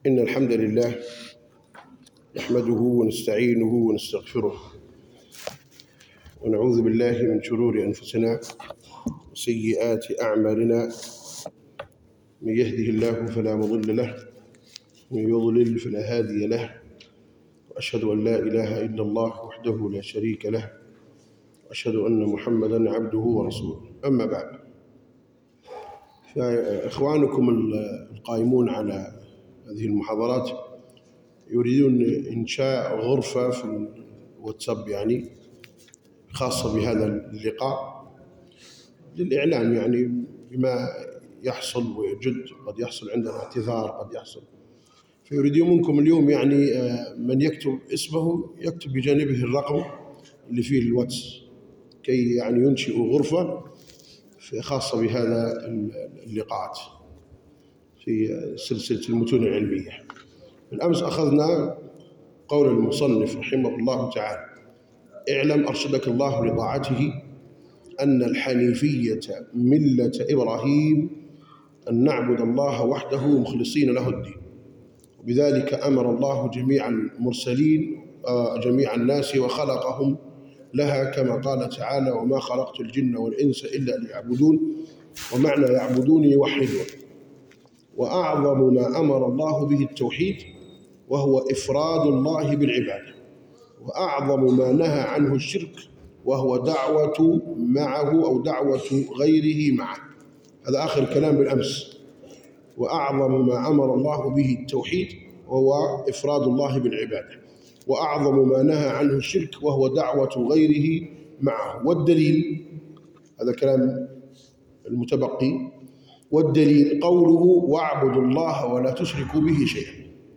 إن الحمد لله نحمده ونستعينه ونستغفره ونعوذ بالله من شرور أنفسنا وسيئات أعمالنا. من يهده الله فلا مضل له ومن يضلل فلا هادي له، وأشهد أن لا إله إلا الله وحده لا شريك له، وأشهد أن محمدًا عبده ورسوله. أما بعد، فإخوانكم القائمون على هذه المحاضرات يريدون إنشاء غرفة في الواتساب خاصة بهذا اللقاء للإعلام بما يحصل ويجد. قد يحصل عندنا اعتذار، قد يحصل، فيريدون منكم اليوم من يكتب اسمه يكتب بجانبه الرقم اللي فيه الواتس كي ينشئ غرفة خاصة بهذا اللقاءات في سلسلة المتون العلمية. بالأمس أخذنا قول المصنف رحمه الله تعالى: اعلم أرشدك الله لطاعته أن الحنيفية ملة إبراهيم أن نعبد الله وحده مخلصين له الدين، وبذلك أمر الله جميع المرسلين جميع الناس وخلقهم لها، كما قال تعالى: وما خلقت الجن والإنس إلا ليعبدون. ومعنى يعبدون يوحدون. وأعظم ما أمر الله به التوحيد وهو إفراد الله بالعبادة، وأعظم ما نهى عنه الشرك وهو دعوة معه أو دعوة غيره معه. هذا آخر كلام بالأمس. وأعظم ما أمر الله به التوحيد وهو إفراد الله بالعبادة، وأعظم ما نهى عنه الشرك وهو دعوة غيره معه. والدليل، هذا كلام المتبقي، والدليل قوله: واعبدوا الله ولا تشركوا به شيئا.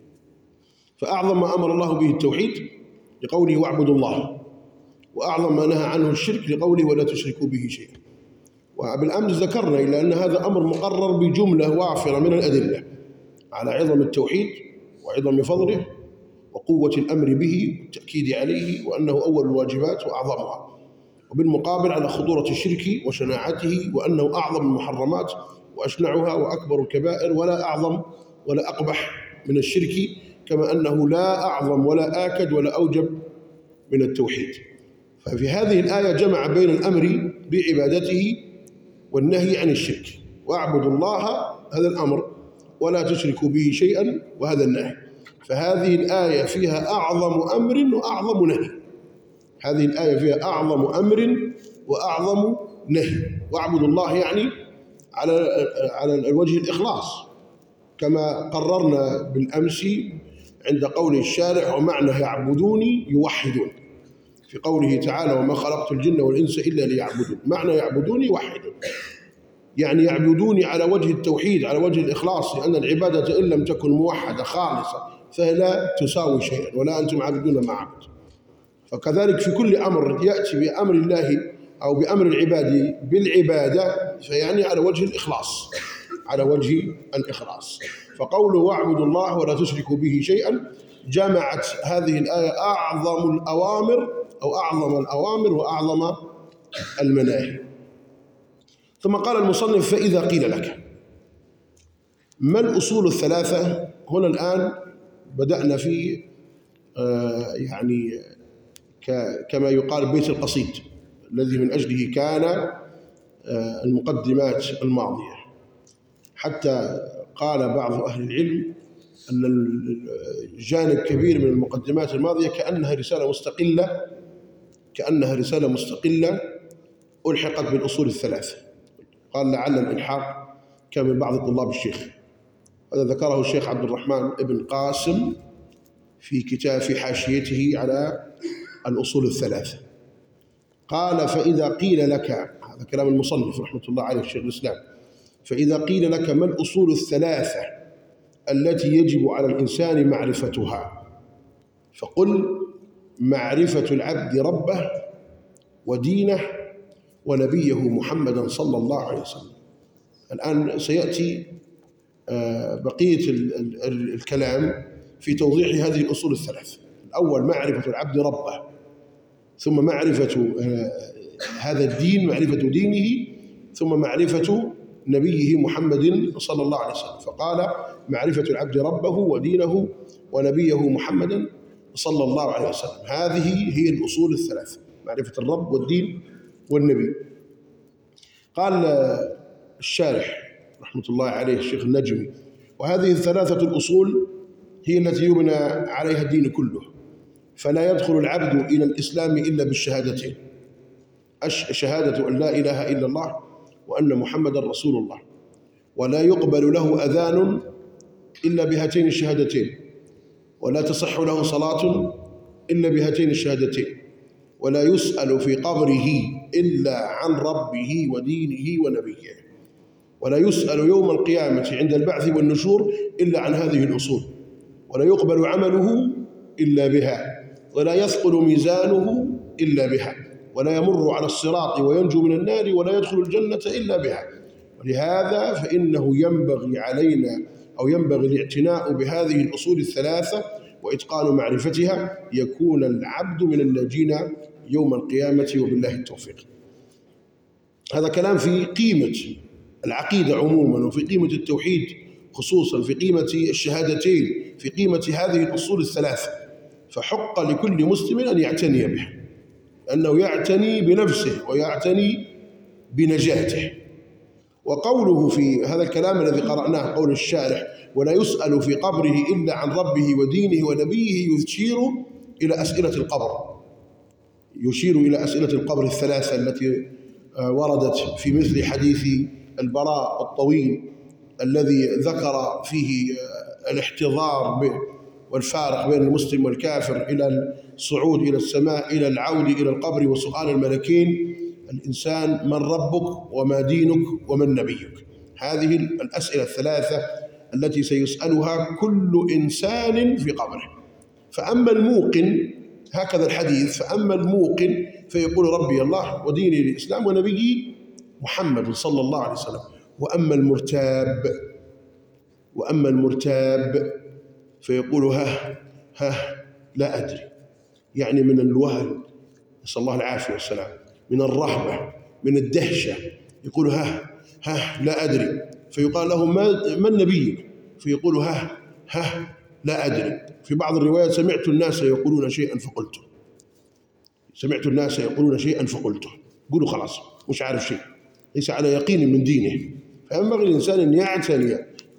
فأعظم ما أمر الله به التوحيد لقوله: واعبدوا الله، وأعظم ما نهى عنه الشرك لقوله: ولا تشركوا به شيئا. وبالأمس ذكرنا إلى أن هذا أمر مقرر بجملة وافرة من الأدلة على عظم التوحيد وعظم فضله وقوة الأمر به والتأكيد عليه، وأنه أول الواجبات وأعظمها، وبالمقابل على خطورة الشرك وشناعته، وأنه أعظم المحرمات وأشنعها وأكبر الكبائر، ولا أعظم ولا أقبح من الشرك، كما أنه لا أعظم ولا آكد ولا أوجب من التوحيد. ففي هذه الآية جمع بين الأمر بعبادته والنهي عن الشرك. واعبدوا الله، هذا الأمر، ولا تشركوا به شيئا، وهذا النهي. فهذه الآية فيها أعظم أمر وأعظم نهي. هذه الآية فيها أعظم أمر وأعظم نهي. واعبدوا الله على الوجه الإخلاص، كما قررنا بالأمس عند قول الشارع: ومعنى يعبدوني يوحدون، في قوله تعالى: وما خلقت الجن والإنس إلا ليعبدون. معنى يعبدوني يوحدون، يعبدوني على وجه التوحيد، على وجه الإخلاص، لأن العبادة إن لم تكن موحدة خالصة فلا تساوي شيئا، ولا أنتم عابدون ما عبد. فكذلك في كل أمر يأتي بأمر الله أو بأمر العباد بالعبادة على وجه الإخلاص، على وجه الإخلاص. فقوله: واعبدوا الله ولا تشركوا به شيئا جمعت هذه الآية أعظم الأوامر أو أعظم الأوامر وأعظم المناهي. ثم قال المصنف: فإذا قيل لك ما الأصول الثلاثة. هنا الآن بدأنا في كما يقال بيت القصيد الذي من أجله كان المقدمات الماضية، حتى قال بعض أهل العلم أن جانب كبير من المقدمات الماضية كأنها رسالة مستقلة ألحقت بالأصول الثلاثة. قال: لعل الإلحاق كان من بعض طلاب الشيخ. هذا ذكره الشيخ عبد الرحمن ابن قاسم في حاشيته على الأصول الثلاثة. قال: فإذا قيل لك، هذا كلام المصنف رحمة الله عليه الشيخ الإسلام، فإذا قيل لك ما الأصول الثلاثة التي يجب على الإنسان معرفتها، فقل: معرفة العبد ربه ودينه ونبيه محمدا صلى الله عليه وسلم. الآن سيأتي بقية الكلام في توضيح هذه الأصول الثلاث. الأول معرفة العبد ربه، ثم معرفة هذا الدين، معرفة دينه، ثم معرفة نبيه محمد صلى الله عليه وسلم. فقال: معرفة العبد ربه ودينه ونبيه محمدا صلى الله عليه وسلم. هذه هي الأصول الثلاثة: معرفة الرب والدين والنبي. قال الشارح رحمة الله عليه الشيخ النجمي: وهذه الثلاثة الأصول هي التي يبنى عليها الدين كله، فلا يدخل العبد إلى الإسلام إلا بالشهادتين: شهادة أن لا إله إلا الله وأن محمدا رسول الله، ولا يقبل له أذان إلا بهاتين الشهادتين، ولا تصح له صلاة إلا بهاتين الشهادتين، ولا يسأل في قبره إلا عن ربه ودينه ونبيه، ولا يسأل يوم القيامة عند البعث والنشور إلا عن هذه الأصول، ولا يقبل عمله إلا بها، ولا يثقل ميزانه إلا بها، ولا يمر على الصراط وينجو من النار، ولا يدخل الجنة إلا بها. ولهذا فإنه ينبغي علينا أو ينبغي الاعتناء بهذه الأصول الثلاثة وإتقان معرفتها، يكون العبد من الناجين يوم القيامة، وبالله التوفيق. هذا كلام في قيمة العقيدة عموما، وفي قيمة التوحيد خصوصا، في قيمة الشهادتين، في قيمة هذه الأصول الثلاثة. فحق لكل مسلم أن يعتني بها، أنه يعتني بنفسه ويعتني بنجاته. وقوله في هذا الكلام الذي قرأناه، قول الشارح: ولا يسأل في قبره إلا عن ربه ودينه ونبيه، يشير إلى أسئلة القبر، يشير إلى أسئلة القبر الثلاثة التي وردت في مثل حديث البراء الطويل الذي ذكر فيه الاحتضار والفارق بين المسلم والكافر، إلى الصعود إلى السماء، إلى العود إلى القبر، وسؤال الملكين: الإنسان من ربك وما دينك ومن نبيك. هذه الأسئلة الثلاثة التي سيسألها كل إنسان في قبره. فأما الموقن، هكذا الحديث، فأما الموقن فيقول: ربي الله وديني الإسلام ونبيي محمد صلى الله عليه وسلم. وأما المرتاب فيقول: ها لا أدري، يعني من الوهن، نسأل الله العافية والسلام، من الرهبة، من الدهشة، يقول: ها لا أدري. فيقال له: من نبيك؟ فيقول: ها لا أدري. في بعض الروايات: سمعت الناس يقولون شيئا فقلته. قولوا خلاص مش عارف شيء، ليس على يقين من دينه. فينبغي الإنسان أن يعتني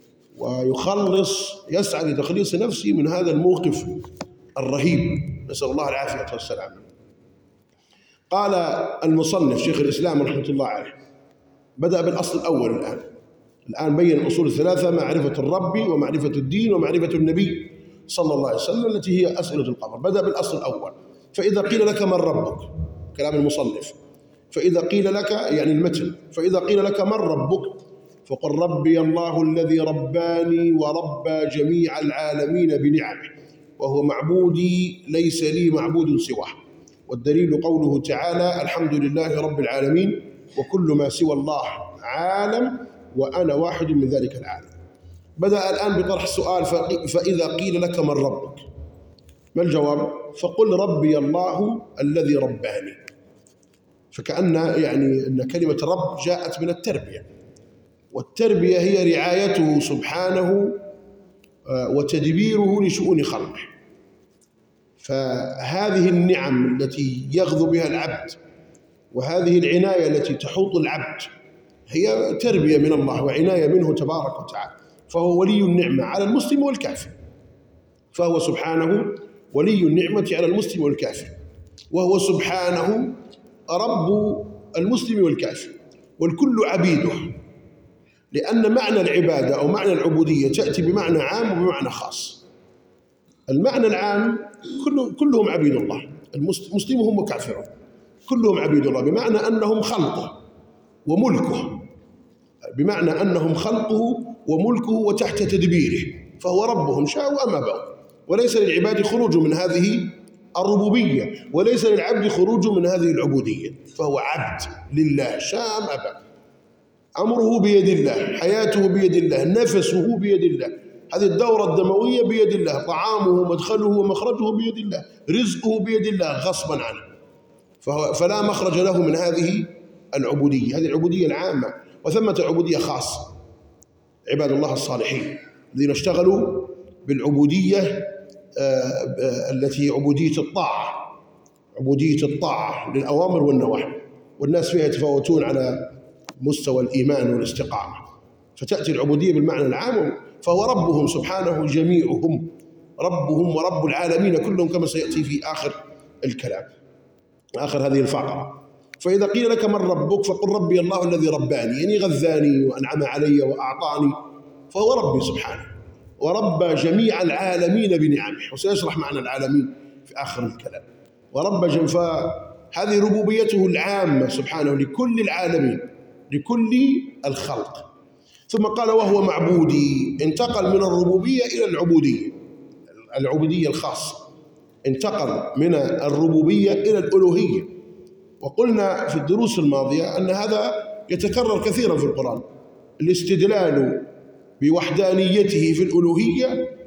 يسعى لتخليص نفسه من هذا الموقف الرهيب، نسأل الله العافية والسلام. قال المصنف شيخ الإسلام رحمة الله عليه، بدأ بالأصل الأول. الآن بين الأصول الثلاثة: معرفة الرب ومعرفة الدين ومعرفة النبي صلى الله عليه وسلم، التي هي أسئلة القبر. بدأ بالأصل الأول: فإذا قيل لك من ربك، كلام المصنف، فإذا قيل لك يعني المتن، فإذا قيل لك من ربك فقل: ربي الله الذي رباني وربى جميع العالمين بنعمه، وهو معبودي ليس لي معبود سواه. والدليل قوله تعالى: الحمد لله رب العالمين وكل ما سوى الله عالم وأنا واحد من ذلك العالم. بدأ الآن بطرح السؤال: فإذا قيل لك من ربك، ما الجواب؟ فقل: ربي الله الذي رباني. فكأن يعني أن كلمة رب جاءت من التربية، والتربية هي رعايته سبحانه وتدبيره لشؤون خلقه. فهذه النعم التي يغذو بها العبد، وهذه العناية التي تحوط العبد، هي تربية من الله وعناية منه تبارك وتعالى. فهو ولي النعمة على المسلم والكافر، فهو سبحانه ولي النعمة على المسلم والكافر، وهو سبحانه رب المسلم والكافر، والكل عبيده. لأن معنى العبادة أو معنى العبودية تأتي بمعنى عام وبمعنى خاص. المعنى العام كلهم عبيد الله، مسلمهم وكافرهم كلهم عبيد الله، بمعنى أنهم خلقه وملكه، بمعنى أنهم خلقه وملكه وتحت تدبيره، فهو ربهم شاءوا أم أبوا. وليس للعباد خروج من هذه الربوبية، وليس للعبد خروج من هذه العبودية، فهو عبد لله شاء أم أبى. أمره بيد الله، حياته بيد الله، نفسه بيد الله، هذه الدورة الدموية بيد الله، طعامه مدخله ومخرجه بيد الله، رزقه بيد الله غصبا عنه. فلا مخرج له من هذه العبودية، هذه العبودية العامة. وثمة عبودية خاصة، عباد الله الصالحين الذين اشتغلوا بالعبودية التي عبودية الطاعة للأوامر والنواهي، والناس فيها يتفاوتون على مستوى الإيمان والاستقامة، فتأتي العبودية بالمعنى العام، فهو ربهم سبحانه جميعهم، ربهم ورب العالمين كلهم، كما سيأتي في آخر الكلام، آخر هذه الفقرة. فإذا قيل لك من ربك فقل ربي الله الذي رباني، يعني غذاني وأنعم علي وأعطاني، فهو ربي سبحانه ورب جميع العالمين بنعمه، وسيشرح معنى العالمين في آخر الكلام. ورب فهذه ربوبيته العامة سبحانه لكل العالمين، لكل الخلق. ثم قال وهو معبودي، انتقل من الربوبية إلى العبودية الخاصة، انتقل من الربوبية إلى الألوهية. وقلنا في الدروس الماضية أن هذا يتكرر كثيرا في القرآن، الاستدلال بوحدانيته في الألوهية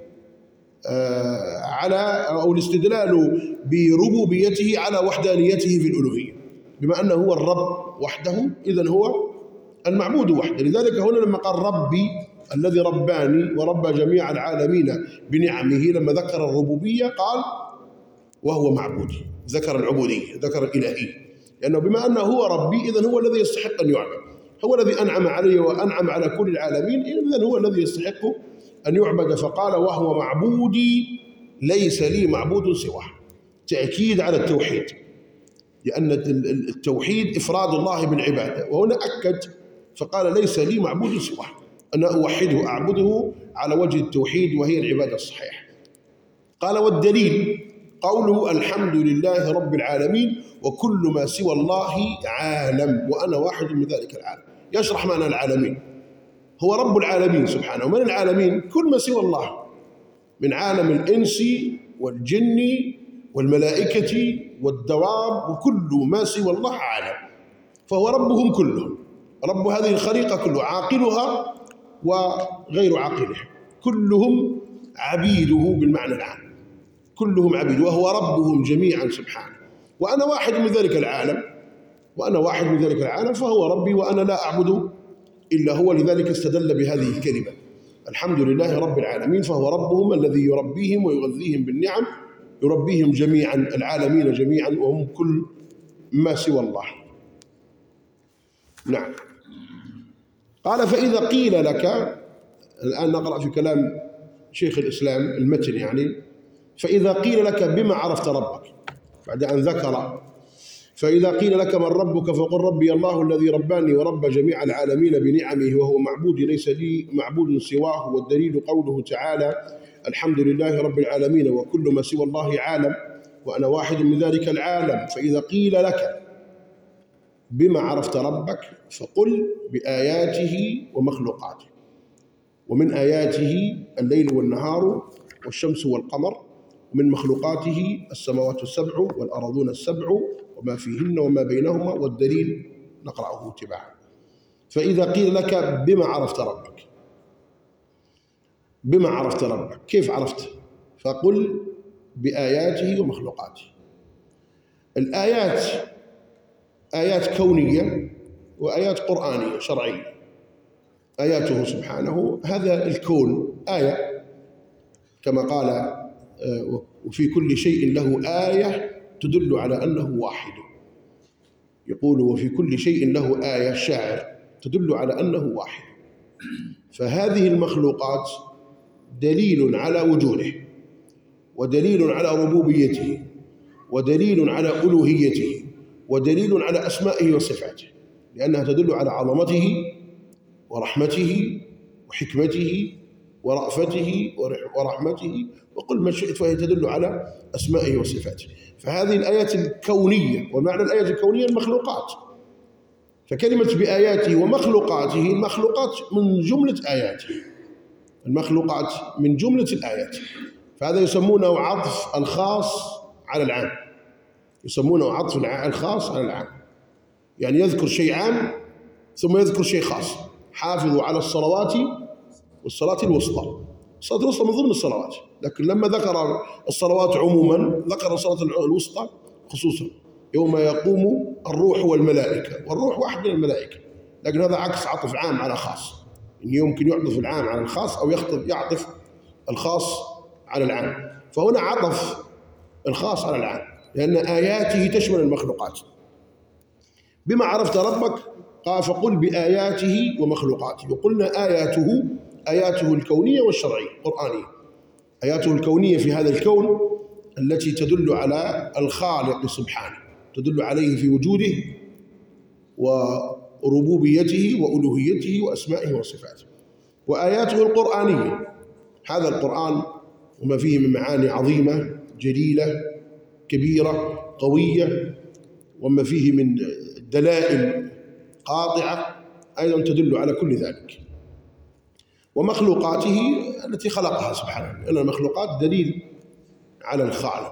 أو الاستدلال بربوبيته على وحدانيته في الألوهية، بما أنه هو الرب وحده إذن هو المعبود وحده. لذلك هنا لما قال ربي الذي رباني ورب جميع العالمين بنعمه، لما ذكر الربوبية قال وهو معبودي، ذكر العبودية، ذكر الإلهية، لأنه بما أنه هو ربي إذن هو الذي يستحق أن يعبد، هو الذي أنعم علي وأنعم على كل العالمين، إذن هو الذي يستحق أن يعبد. فقال وهو معبودي ليس لي معبود سواه، تأكيد على التوحيد، لأن التوحيد إفراد الله بالعبادة، وهنا أكد فقال ليس لي معبود سواه، أنا أوحده أعبده على وجه التوحيد وهي العبادة الصحيحة. قال والدليل قوله الحمد لله رب العالمين وكل ما سوى الله عالم وأنا واحد من ذلك العالم. يشرح معنى العالمين، هو رب العالمين سبحانه، ومن العالمين كل ما سوى الله، من عالم الإنس والجن والملائكة والدواب، وكل ما سوى الله عالم، فهو ربهم كلهم، رب هذه الخليقة كلها، عاقلها وغير عاقلها، كلهم عبيده بالمعنى العام، كلهم عبيد، وهو ربهم جميعا سبحانه. وأنا واحد من ذلك العالم، فهو ربي وأنا لا أعبد إلا هو. لذلك استدل بهذه الكلمة الحمد لله رب العالمين، فهو ربهم الذي يربيهم ويغذيهم بالنعم، يربيهم جميعا، العالمين جميعا، وهم كل ما سوى الله. نعم. قال فإذا قيل لك، الآن نقرأ في كلام شيخ الإسلام المتن يعني، فإذا قيل لك بما عرفت ربك، بعد أن ذكر فإذا قيل لك من ربك فقل ربي الله الذي رباني ورب جميع العالمين بنعمه وهو معبودي ليس لي معبود سواه. والدليل قوله تعالى الحمد لله رب العالمين وكل ما سوى الله عالم وأنا واحد من ذلك العالم. فإذا قيل لك بما عرفت ربك فقل بآياته ومخلوقاته، ومن آياته الليل والنهار والشمس والقمر، ومن مخلوقاته السماوات السبع والأرضون السبع وما فيهن وما بينهما، والدليل نقرأه تباعا. فإذا قيل لك بما عرفت ربك، بما عرفت ربك كيف عرفت؟ فقل بآياته ومخلوقاته. الآيات آيات كونية وآيات قرآنية شرعية. آياته سبحانه هذا الكون آية، كما قال وفي كل شيء له آية تدل على أنه واحد. يقول وفي كل شيء له آية، الشاعر، تدل على أنه واحد. فهذه المخلوقات دليل على وجوده، ودليل على ربوبيته، ودليل على ألوهيته، ودليل على أسمائه وصفاته، لأنها تدل على عظمته ورحمته وحكمته ورأفته ورحمته وقل ما شئت، فهي تدل على أسمائه وصفاته. فهذه الآيات الكونية، ومعنى الآيات الكونية المخلوقات. فكلمة بآياته ومخلوقاته، المخلوقات من جملة آياته، المخلوقات من جملة الآيات. فهذا يسمونه عطف الخاص على العام، يسمونه عطف الخاص على العام، يعني يذكر شيء عام ثم يذكر شيء خاص. حافظوا على الصلوات والصلاة الوسطى، الصلاة الوسطى من ضمن الصلوات، لكن لما ذكر الصلوات عموما ذكر الصلاة الوسطى خصوصا، يوم يقوم الروح والملائكة، والروح واحد من الملائكة، لكن هذا عكس عطف عام على خاص، يعني يمكن يعطف العام على الخاص أو يعطف الخاص على العام. فهنا عطف الخاص على العام، لأن آياته تشمل المخلوقات. بما عرفت ربك قال فقل بآياته ومخلوقاته. وقلنا آياته الكونية والشرعية القرآنية. آياته الكونية في هذا الكون التي تدل على الخالق سبحانه، تدل عليه في وجوده وربوبيته وألوهيته وأسمائه وصفاته. وآياته القرآنية، هذا القرآن وما فيه من معاني عظيمة جليلة كبيرة قوية، وما فيه من دلائل قاطعة أيضا تدل على كل ذلك. ومخلوقاته التي خلقها سبحانه، لأن المخلوقات دليل على الخالق،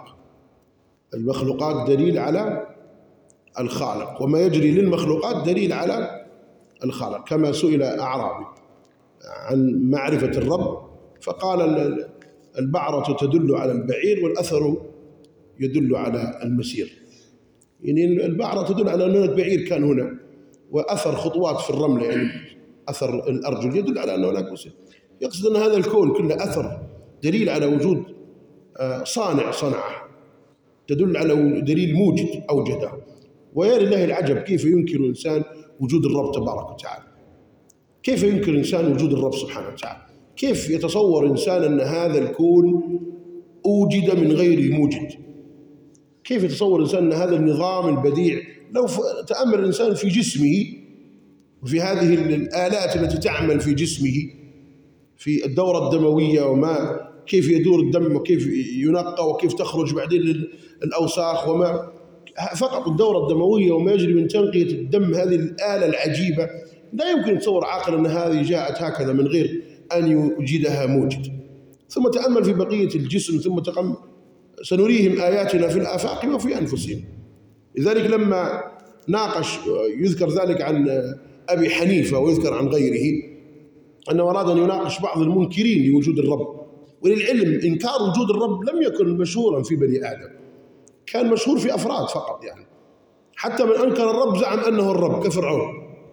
المخلوقات دليل على الخالق، وما يجري للمخلوقات دليل على الخالق. كما سئل أعرابي عن معرفة الرب فقال البعرة تدل على البعير والأثر يدل على المسير. يعني البعرة تدل على أن هناك بعير كان هنا، وأثر خطوات في الرملة يعني أثر الأرجل يدل على أن هناك مسير. يقصد أن هذا الكون كله أثر دليل على وجود صانع صنعه، تدل على دليل موجد أوجده. ويا لله العجب كيف ينكر الإنسان وجود الرب تبارك وتعالى، كيف ينكر الإنسان وجود الرب سبحانه وتعالى، كيف يتصور إنسان أن هذا الكون أوجد من غير موجد، كيف يتصور الإنسان أن هذا النظام البديع لو تأمل الإنسان في جسمه وفي هذه الآلات التي تعمل في جسمه في الدورة الدموية وما كيف يدور الدم وكيف ينقى وكيف تخرج بعدين الأوساخ وما فقط الدورة الدموية وما يجري من تنقية الدم، هذه الآلة العجيبة لا يمكن يتصور عاقل أن هذه جاءت هكذا من غير أن يوجدها موجد. ثم تأمل في بقية الجسم ثم سنريهم آياتنا في الآفاق وفي أنفسهم. لذلك لما ناقش يذكر ذلك عن أبي حنيفة ويذكر عن غيره أنه أراد أن يناقش بعض المنكرين لوجود الرب. وللعلم إنكار وجود الرب لم يكن مشهورا في بني آدم، كان مشهور في أفراد فقط. يعني حتى من أنكر الرب زعم أنه الرب كفرعون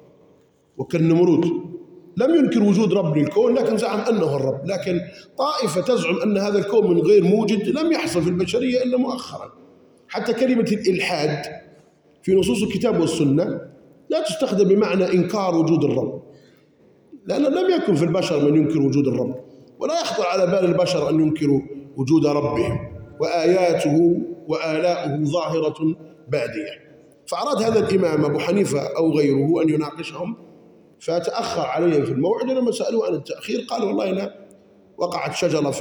وكالنمرود، لم ينكر وجود رب للكون لكن زعم أنه الرب. لكن طائفة تزعم أن هذا الكون من غير موجد لم يحصل في البشرية إلا مؤخرا. حتى كلمة الإلحاد في نصوص الكتاب والسنة لا تستخدم بمعنى إنكار وجود الرب، لأنه لم يكن في البشر من ينكر وجود الرب، ولا يخطر على بال البشر أن ينكروا وجود ربهم، وآياته وآلاؤه ظاهرة بادية. فأراد هذا الإمام أبو حنيفة أو غيره أن يناقشهم، فتأخر عليهم في الموعد. لما سألوه عن التأخير قال والله أنا وقعت شجرة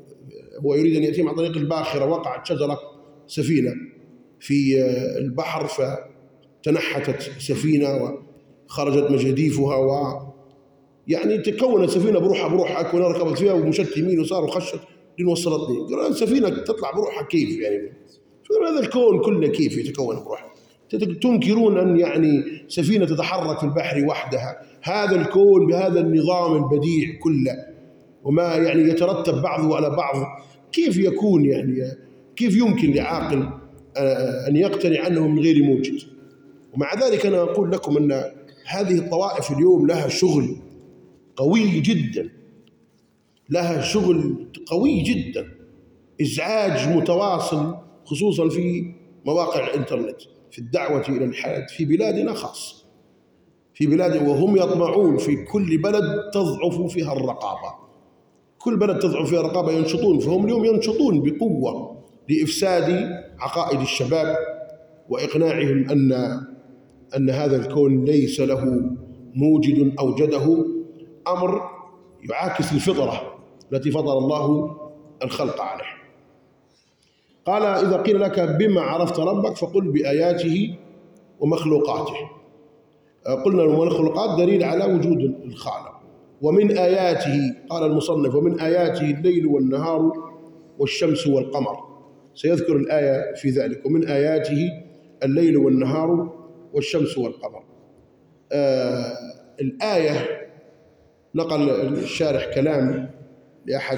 هو يريد أن يأتيهم عن طريق الباخرة، وقعت شجرة سفينة في البحر فتنحتت سفينة وخرجت مجاديفها يعني تكونت سفينة بروحها كنا ركبت فيها ومشت يمين وصار وخشت لين وصلتني. قالوا السفينة تطلع بروحها كيف يعني؟ هذا الكون كله كيف يتكون بروحه؟ تنكرون أن يعني سفينة تتحرك في البحر وحدها، هذا الكون بهذا النظام البديع كله وما يعني يترتب بعضه على بعض، كيف يكون يعني كيف يمكن لعاقل أن يقتنع أنه من غير موجد؟ ومع ذلك أنا أقول لكم أن هذه الطوائف اليوم لها شغل قوي جدا، لها شغل قوي جدا، إزعاج متواصل خصوصا في مواقع الإنترنت في الدعوة إلى الحاد في بلادنا خاص، في بلاد وهم يطمعون في كل بلد تضعف فيها الرقابة، كل بلد تضعف فيها الرقابة ينشطون. فهم اليوم ينشطون بقوة لإفساد عقائد الشباب وإقناعهم أن هذا الكون ليس له موجد أوجده، أمر يعاكس الفطرة التي فطر الله الخلق عليه. قال إذا قيل لك بما عرفت ربك فقل بآياته ومخلوقاته. قلنا المخلوقات دليل على وجود الخالق. ومن آياته قال المصنف ومن آياته الليل والنهار والشمس والقمر، سيذكر الآية في ذلك. ومن آياته الليل والنهار والشمس والقمر. الآية نقل الشارح كلام لأحد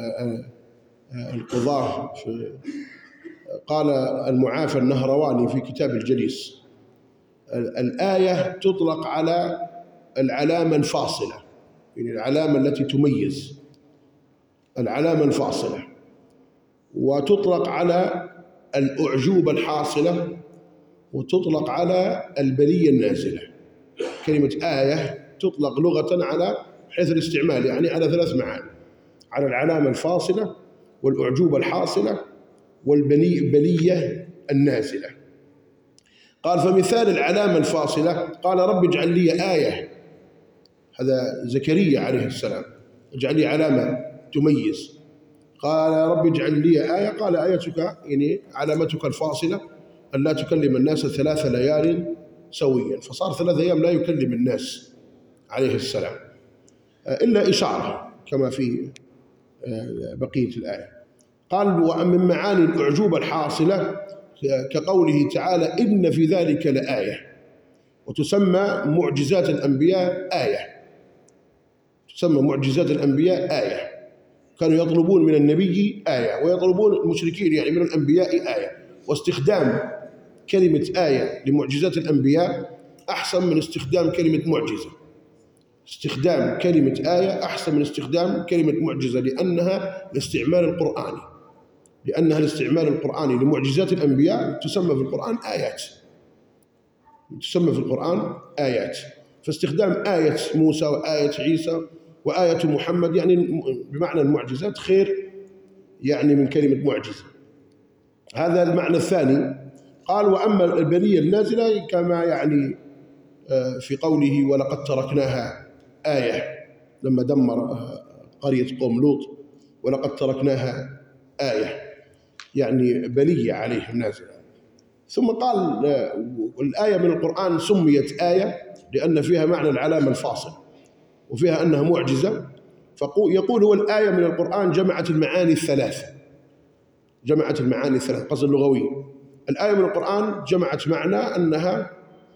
القضاة قال المعافى النهرواني في كتاب الجليس: الآية تطلق على العلامة الفاصلة، يعني العلامة التي تميز، العلامة الفاصلة. وتطلق على الأعجوبة الحاصلة، وتطلق على البلية النازلة. كلمة آية تطلق لغة على حيث الاستعمال، يعني على 3 معاني: على العلامة الفاصلة، والأعجوبة الحاصلة، والبلية النازلة. قال: فمثال العلامة الفاصلة قال: رب اجعل لي آية. هذا زكريا عليه السلام: اجعل لي علامة تميز. قال: رب اجعل لي آية. قال: آيتك يعني علامتك الفاصلة أن لا تكلم الناس 3 ليال سويا. فصار 3 أيام لا يكلم الناس عليه السلام إلا إشارة كما في بقية الآية. قال: ومن معاني الأعجوبة الحاصلة كقوله تعالى: إن في ذلك لآية. وتسمى معجزات الأنبياء آية، تسمى معجزات الأنبياء آية. كانوا يطلبون من النبي آية، ويطلبون المشركين يعني من الأنبياء آية. واستخدام كلمة آية لمعجزات الأنبياء أحسن من استخدام كلمة معجزة. استخدام كلمة آية أحسن من استخدام كلمة معجزة، لأنها الاستعمال القرآني لمعجزات الأنبياء تسمى في القرآن آيات، تسمى في القرآن آيات. فاستخدام آية موسى وآية عيسى وآية محمد يعني بمعنى المعجزات خير يعني من كلمة معجزة. هذا المعنى الثاني. قال: وأما البلية النازلة كما يعني في قوله: ولقد تركناها آية، لما دمر قرية قوم لوط: ولقد تركناها آية، يعني بلية عليهم نازلة. ثم قال: الآية من القرآن سميت آية لأن فيها معنى العلامة الفاصل، وفيها أنها معجزة. فيقول: هو الآية من القرآن جمعت المعاني الثلاث، جمعت المعاني الثلاث قصد اللغوي. الآية من القرآن جمعت معنى أنها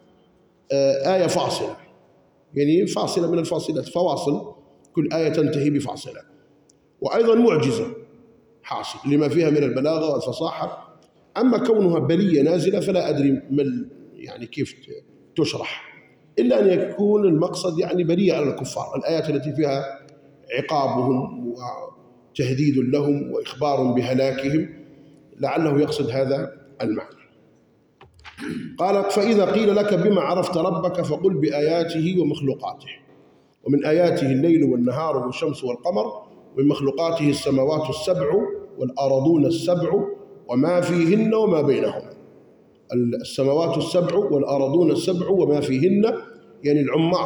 آية فاصلة، يعني فاصلة من الفاصلات، فواصل، كل آية تنتهي بفاصلة. وأيضا معجزة حاصل لما فيها من البلاغة والفصاحة. أما كونها بلية نازلة فلا أدري يعني كيف تشرح، إلا أن يكون المقصد يعني بلية على الكفار، الآيات التي فيها عقابهم وتهديد لهم وإخبار بهلاكهم، لعله يقصد هذا المعنى. قال: فإذا قيل لك بما عرفت ربك فقل بآياته ومخلوقاته. ومن آياته الليل والنهار والشمس والقمر، ومن مخلوقاته السماوات السبع والأرضون السبع وما فيهن وما بينهما. السماوات السبع والأرضون السبع وما فيهن يعني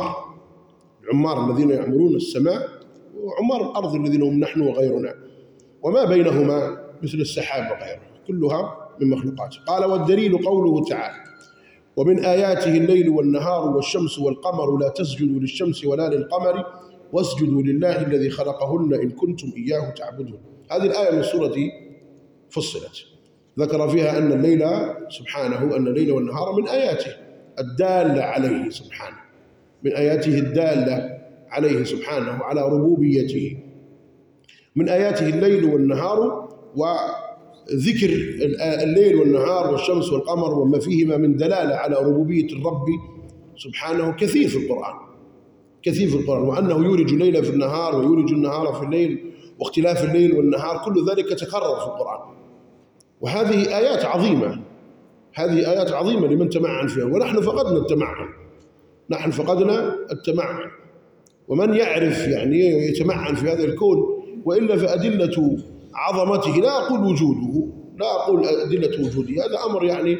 العمار الذين يعمرون السماء، وعمار الأرض الذين هم نحن وغيرنا، وما بينهما مثل السحاب وغيره، كلها من مخلوقاته. قال: والدليل قوله تعالى: ومن آياته الليل والنهار والشمس والقمر لا تسجدوا للشمس ولا للقمر واسجدوا لله الذي خلقهن إن كنتم إياه تعبدون. هذه الآية من سورة فصلت، ذكر فيها أن الليل سبحانه، أن الليل والنهار من آياته الدالة عليه سبحانه، من آياته الدالة عليه سبحانه على ربوبيته. من آياته الليل والنهار، وذكر الليل والنهار والشمس والقمر وما فيهما من دلالة على ربوبية الرب سبحانه كثير في القرآن، كثير في القرآن. وأنه يولج الليل في النهار ويولج النهار في الليل، واختلاف الليل والنهار، كل ذلك تكرر في القرآن. وهذه آيات عظيمة، هذه آيات عظيمة لمن تمعن فيها، ونحن فقدنا التمعن، نحن فقدنا التمعن. ومن يعرف يعني يتمعن في هذا الكون، وإلا فأدلة عظمته، لا أقول وجوده، لا أقول أدلة وجوده، هذا أمر يعني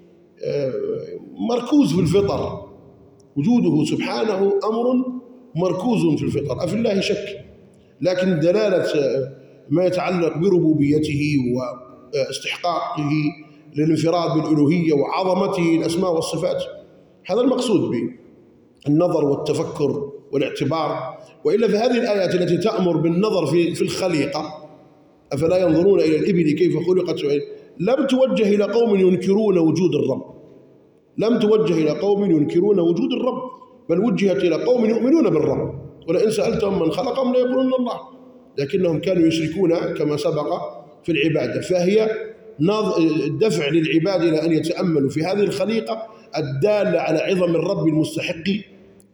مركوز في الفطر، وجوده سبحانه أمر مركوز في الفطر، أفي الله شك. لكن دلالة ما يتعلق بربوبيته واستحقاقه للانفراد بالألوهية وعظمته الأسماء والصفات، هذا المقصود بالنظر والتفكر والاعتبار. وإلا فهذه الآيات التي تأمر بالنظر في الخليقة، أفلا ينظرون إلى الإبل كيف خلقت، لم توجه إلى قوم ينكرون وجود الرب، لم توجه إلى قوم ينكرون وجود الرب، بل وجهت إلى قوم يؤمنون بالرب، ولئن سألتهم من خلقهم ليقولون الله. لكنهم كانوا يشركون كما سبق في العبادة. فهي دفع للعباد إلى أن يتأملوا في هذه الخليقة الدالة على عظم الرب المستحق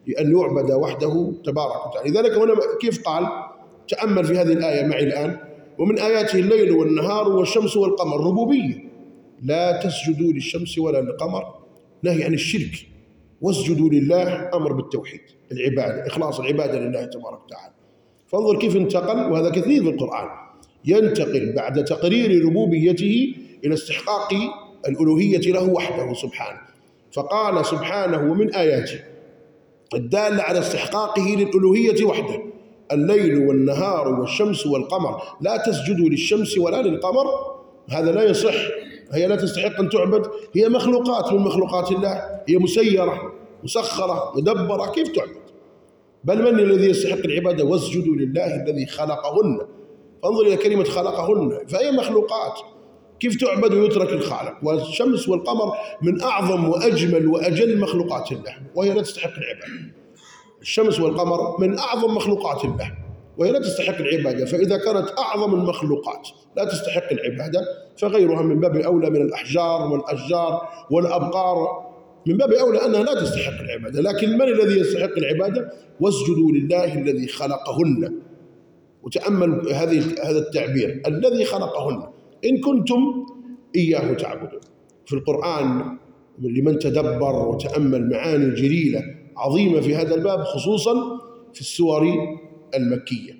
لأن يعبد وحده تبارك وتعالى. لذلك هنا كيف قال؟ تأمل في هذه الآية معي الآن: ومن آياته الليل والنهار والشمس والقمر. ربوبية، لا تسجدوا للشمس ولا للقمر، نهي عن الشرك، واسجدوا لله، أمر بالتوحيد، العبادة، إخلاص العبادة لله تبارك وتعالى. فانظر كيف انتقل، وهذا كثير في القرآن، ينتقل بعد تقرير ربوبيته إلى استحقاق الألوهية له وحده سبحانه. فقال سبحانه: ومن آياته، الدالة على استحقاقه للألوهية وحده: الليل والنهار والشمس والقمر، لا تسجدوا للشمس ولا للقمر. هذا لا يصح، هي لا تستحق أن تعبد، هي مخلوقات من مخلوقات الله، هي مسيرة مسخرة مدبرة، كيف تعبد؟ بل من الذي يستحق العبادة؟ واسجدوا لله الذي خلقهن. فانظر إلى كلمة خلقهن، فهي مخلوقات، كيف تعبد ويترك الخالق؟ والشمس والقمر من أعظم وأجمل وأجل مخلوقات الله، وهي لا تستحق العبادة. الشمس والقمر من أعظم مخلوقات الله، وهي لا تستحق العبادة. فإذا كانت أعظم المخلوقات لا تستحق العبادة، فغيرها من باب أولى من الأحجار والأشجار والأبقار، من باب أولى أنها لا تستحق العبادة. لكن من الذي يستحق العبادة؟ واسجدوا لله الذي خلقهن. وتأمل هذا التعبير: الذي خلقهن، إن كنتم إياه تعبدون. في القرآن لمن تدبر وتأمل معاني جليلة عظيمة في هذا الباب، خصوصا في السور المكية.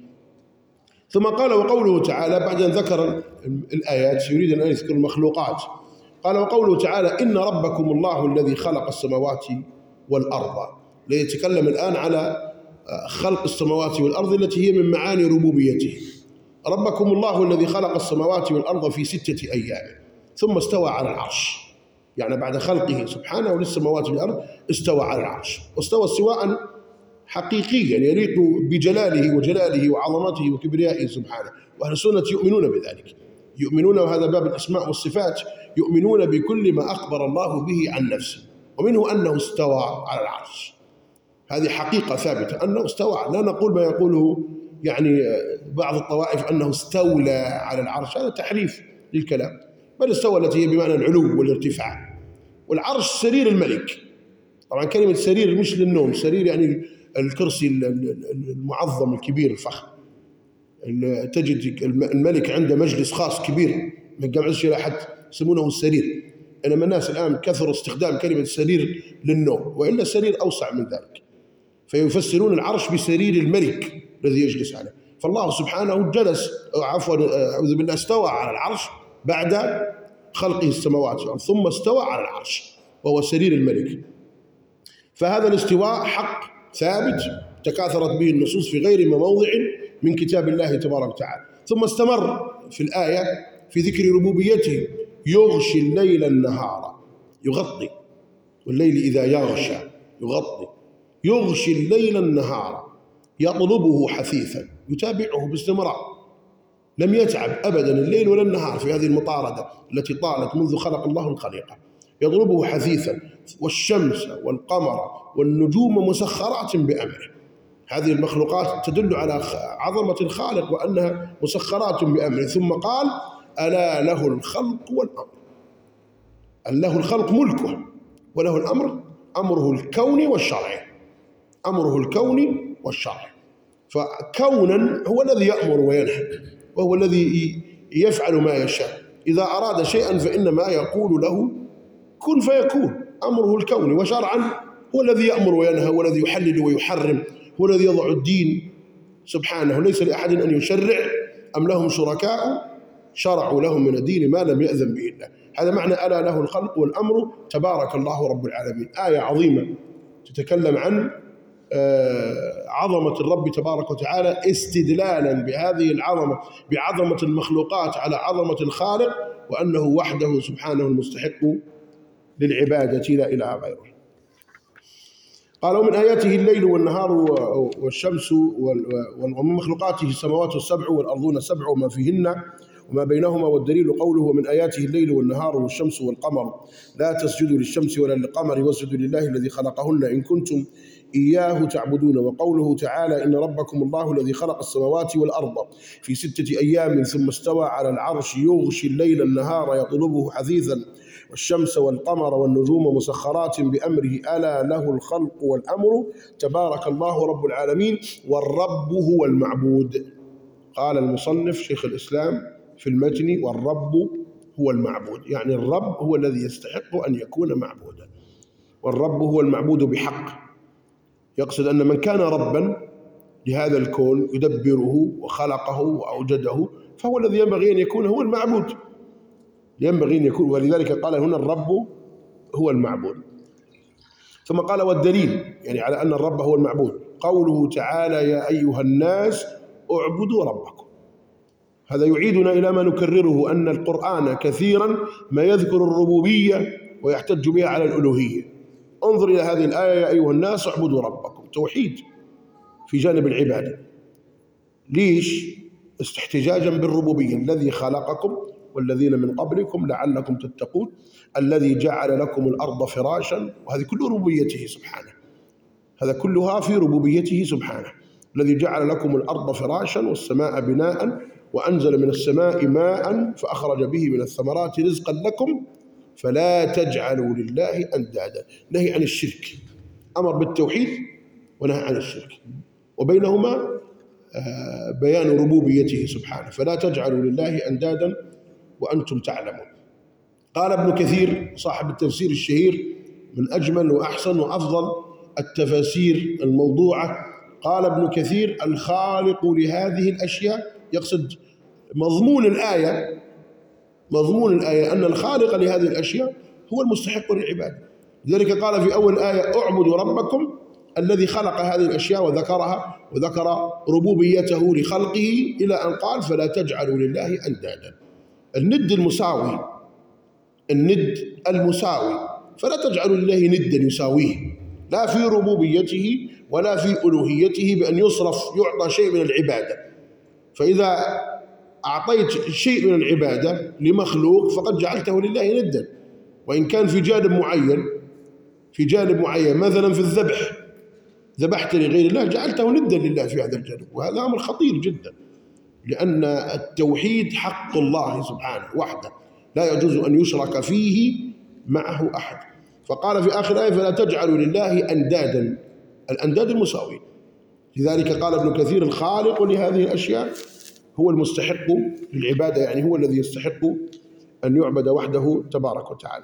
ثم قال: وقوله تعالى، بعد أن ذكر الآيات يريد أن يذكر المخلوقات، قال: وقوله تعالى: إن ربكم الله الذي خلق السماوات والأرض. ليتكلم الآن على خلق السماوات والأرض التي هي من معاني ربوبيته. ربكم الله الذي خلق السماوات والأرض في 6 أيام ثم استوى على العرش. يعني بعد خلقه سبحانه للسماوات والأرض استوى على العرش، واستوى استواء حقيقيا يليق بجلاله وجلاله وعظمته وكبريائه سبحانه. وأهل السنة يؤمنون بذلك، يؤمنون، وهذا باب الأسماء والصفات، يؤمنون بكل ما أخبر الله به عن نفسه، ومنه أنه استوى على العرش. هذه حقيقة ثابتة أنه استوى، لا نقول ما يقوله يعني بعض الطوائف أنه استولى على العرش، هذا تحريف للكلام، بل استوى التي هي بمعنى العلو والارتفاع. والعرش سرير الملك، طبعا كلمة سرير مش للنوم، سرير يعني الكرسي المعظم الكبير الفخم. تجد الملك عنده مجلس خاص كبير ما يجمعش إلى أحد، يسمونه السرير. إنما الناس الآن كثر استخدام كلمة سرير للنوم، وإلا السرير أوسع من ذلك، فيفسرون العرش بسرير الملك الذي يجلس عليه. فالله سبحانه جلس، عفوا أعوذ بالله، استوى على العرش بعد خلقه السماوات والأرض، ثم استوى على العرش وهو سرير الملك. فهذا الاستواء حق ثابت تكاثرت به النصوص في غير موضع من كتاب الله تبارك وتعالى. ثم استمر في الآية في ذكر ربوبيته: يغشي الليل النهار، يغطي، والليل إذا يغشى يغطي، يغشي الليل النهار يطلبه حثيثا، يتابعه باستمرار، لم يتعب أبدا الليل ولا النهار في هذه المطاردة التي طالت منذ خلق الله الخليقة، يطلبه حثيثا. والشمس والقمر والنجوم مسخرات بأمره. هذه المخلوقات تدل على عظمة الخالق وأنها مسخرات بأمره. ثم قال: ألا له الخلق والأمر. له الخلق ملكه، وله الأمر أمره الكوني والشرعي، أمره الكوني والشرعي. فكونا هو الذي يأمر وينهى، وهو الذي يفعل ما يشاء. إذا أراد شيئا فإنما يقول له كن فيكون، أمره الكوني. وشرعا هو الذي يأمر وينهى، هو الذي يحلل ويحرم، هو الذي يضع الدين سبحانه. ليس لأحد أن يشرع، أم لهم شركاء شرعوا لهم من الدين ما لم يأذن به الله. هذا معنى ألا له الخلق والأمر تبارك الله رب العالمين. آية عظيمة تتكلم عن عظمة الرب تبارك وتعالى، استدلالا بهذه العظمة، بعظمة المخلوقات على عظمة الخالق، وأنه وحده سبحانه المستحق للعبادة لا إله غيره. قال: ومن آياته الليل والنهار والشمس، ومن مخلوقاته السماوات السبع والأرضون السبع وما فيهن وما بينهما. والدليل قوله: ومن آياته الليل والنهار والشمس والقمر، لا تسجدوا للشمس ولا للقمر واسجدوا لله الذي خلقهن إن كنتم إياه تعبدون. وقوله تعالى: إن ربكم الله الذي خلق السماوات والأرض في 6 أيام ثم استوى على العرش يغشي الليل النهار يطلبه حثيثا والشمس والقمر والنجوم مسخرات بأمره ألا له الخلق والأمر تبارك الله رب العالمين والرب هو المعبود. قال المصنف شيخ الإسلام في المتن والرب هو المعبود، يعني الرب هو الذي يستحق أن يكون معبودا، والرب هو المعبود بحق. يقصد أن من كان ربا لهذا الكون يدبره وخلقه وأوجده فهو الذي ينبغي أن يكون هو المعبود، ينبغي أن يكون، ولذلك قال هنا الرب هو المعبود. ثم قال والدليل يعني على أن الرب هو المعبود قوله تعالى يا أيها الناس اعبدوا ربكم. هذا يعيدنا إلى ما نكرره أن القرآن كثيرا ما يذكر الربوبية ويحتج بها على الألوهية. انظر إلى هذه الآية يا أيها الناس اعبدوا ربكم، توحيد في جانب العبادة. ليش؟ استحتجاجا بالربوبية، الذي خلقكم والذين من قبلكم لعلكم تتقون، الذي جعل لكم الأرض فراشا، وهذه كل ربوبيته سبحانه، هذا كلها في ربوبيته سبحانه. الذي جعل لكم الأرض فراشا والسماء بناء وأنزل من السماء ماء فأخرج به من الثمرات رزقا لكم فلا تجعلوا لله أندادا. نهي عن الشرك، أمر بالتوحيد ونهى عن الشرك، وبينهما بيان ربوبيته سبحانه. فلا تجعلوا لله أندادا وأنتم تعلمون. قال ابن كثير صاحب التفسير الشهير من أجمل وأحسن وأفضل التفاسير الموضوعة، قال ابن كثير الخالق لهذه الأشياء، يقصد مضمون الآية، مضمون الآية أن الخالق لهذه الأشياء هو المستحق للعبادة. لذلك قال في أول آية اعبدوا ربكم الذي خلق هذه الأشياء وذكرها وذكر ربوبيته لخلقه إلى أن قال فلا تجعلوا لله أندادا. الند المساوي، الند المساوي، فلا تجعلوا لله ندا يساويه لا في ربوبيته ولا في ألوهيته بأن يصرف يعطى شيء من العبادة. فإذا أعطيت شيء من العبادة لمخلوق فقد جعلته لله ندا، وإن كان في جانب معين، في جانب معين مثلا في الذبح، ذبحت لغير الله جعلته ندا لله في هذا الجانب، وهذا أمر خطير جدا، لأن التوحيد حق الله سبحانه وحده لا يجوز أن يشرك فيه معه أحد. فقال في آخر آية فلا تجعلوا لله أندادا، الأنداد المساوين. لذلك قال ابن كثير الخالق لهذه الأشياء هو المستحق للعبادة، يعني هو الذي يستحق أن يعبد وحده تبارك وتعالى.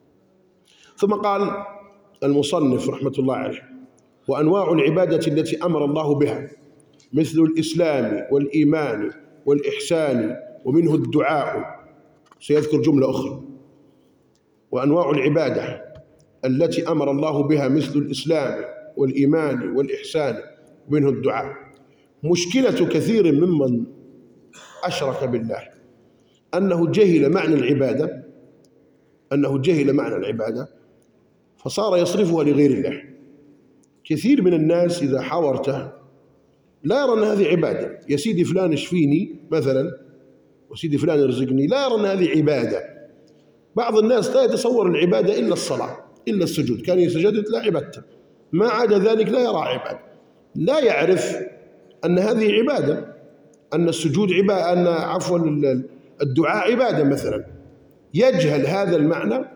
ثم قال المصنف رحمة الله عليه وأنواع العبادة التي أمر الله بها مثل الإسلام والإيمان والإحسان ومنه الدعاء، سيذكر جملة أخرى. وأنواع العبادة التي أمر الله بها مثل الإسلام والإيمان والإحسان ومنه الدعاء. مشكلة كثير ممن أشرك بالله أنه جهل معنى العبادة، أنه جهل معنى العبادة فصار يصرفها لغير الله. كثير من الناس إذا حاورته لا يرى أن هذه عبادة. يا سيدي فلان اشفيني مثلا وسيدي فلان ارزقني، لا يرى أن هذه عبادة. بعض الناس لا يتصور العبادة إلا الصلاة إلا السجود، كان يسجد لا عبادته، ما عدا ذلك لا يرى عبادة، لا يعرف أن هذه عبادة، أن السجود عبادة، أن عفوا الدعاء عبادة مثلا. يجهل هذا المعنى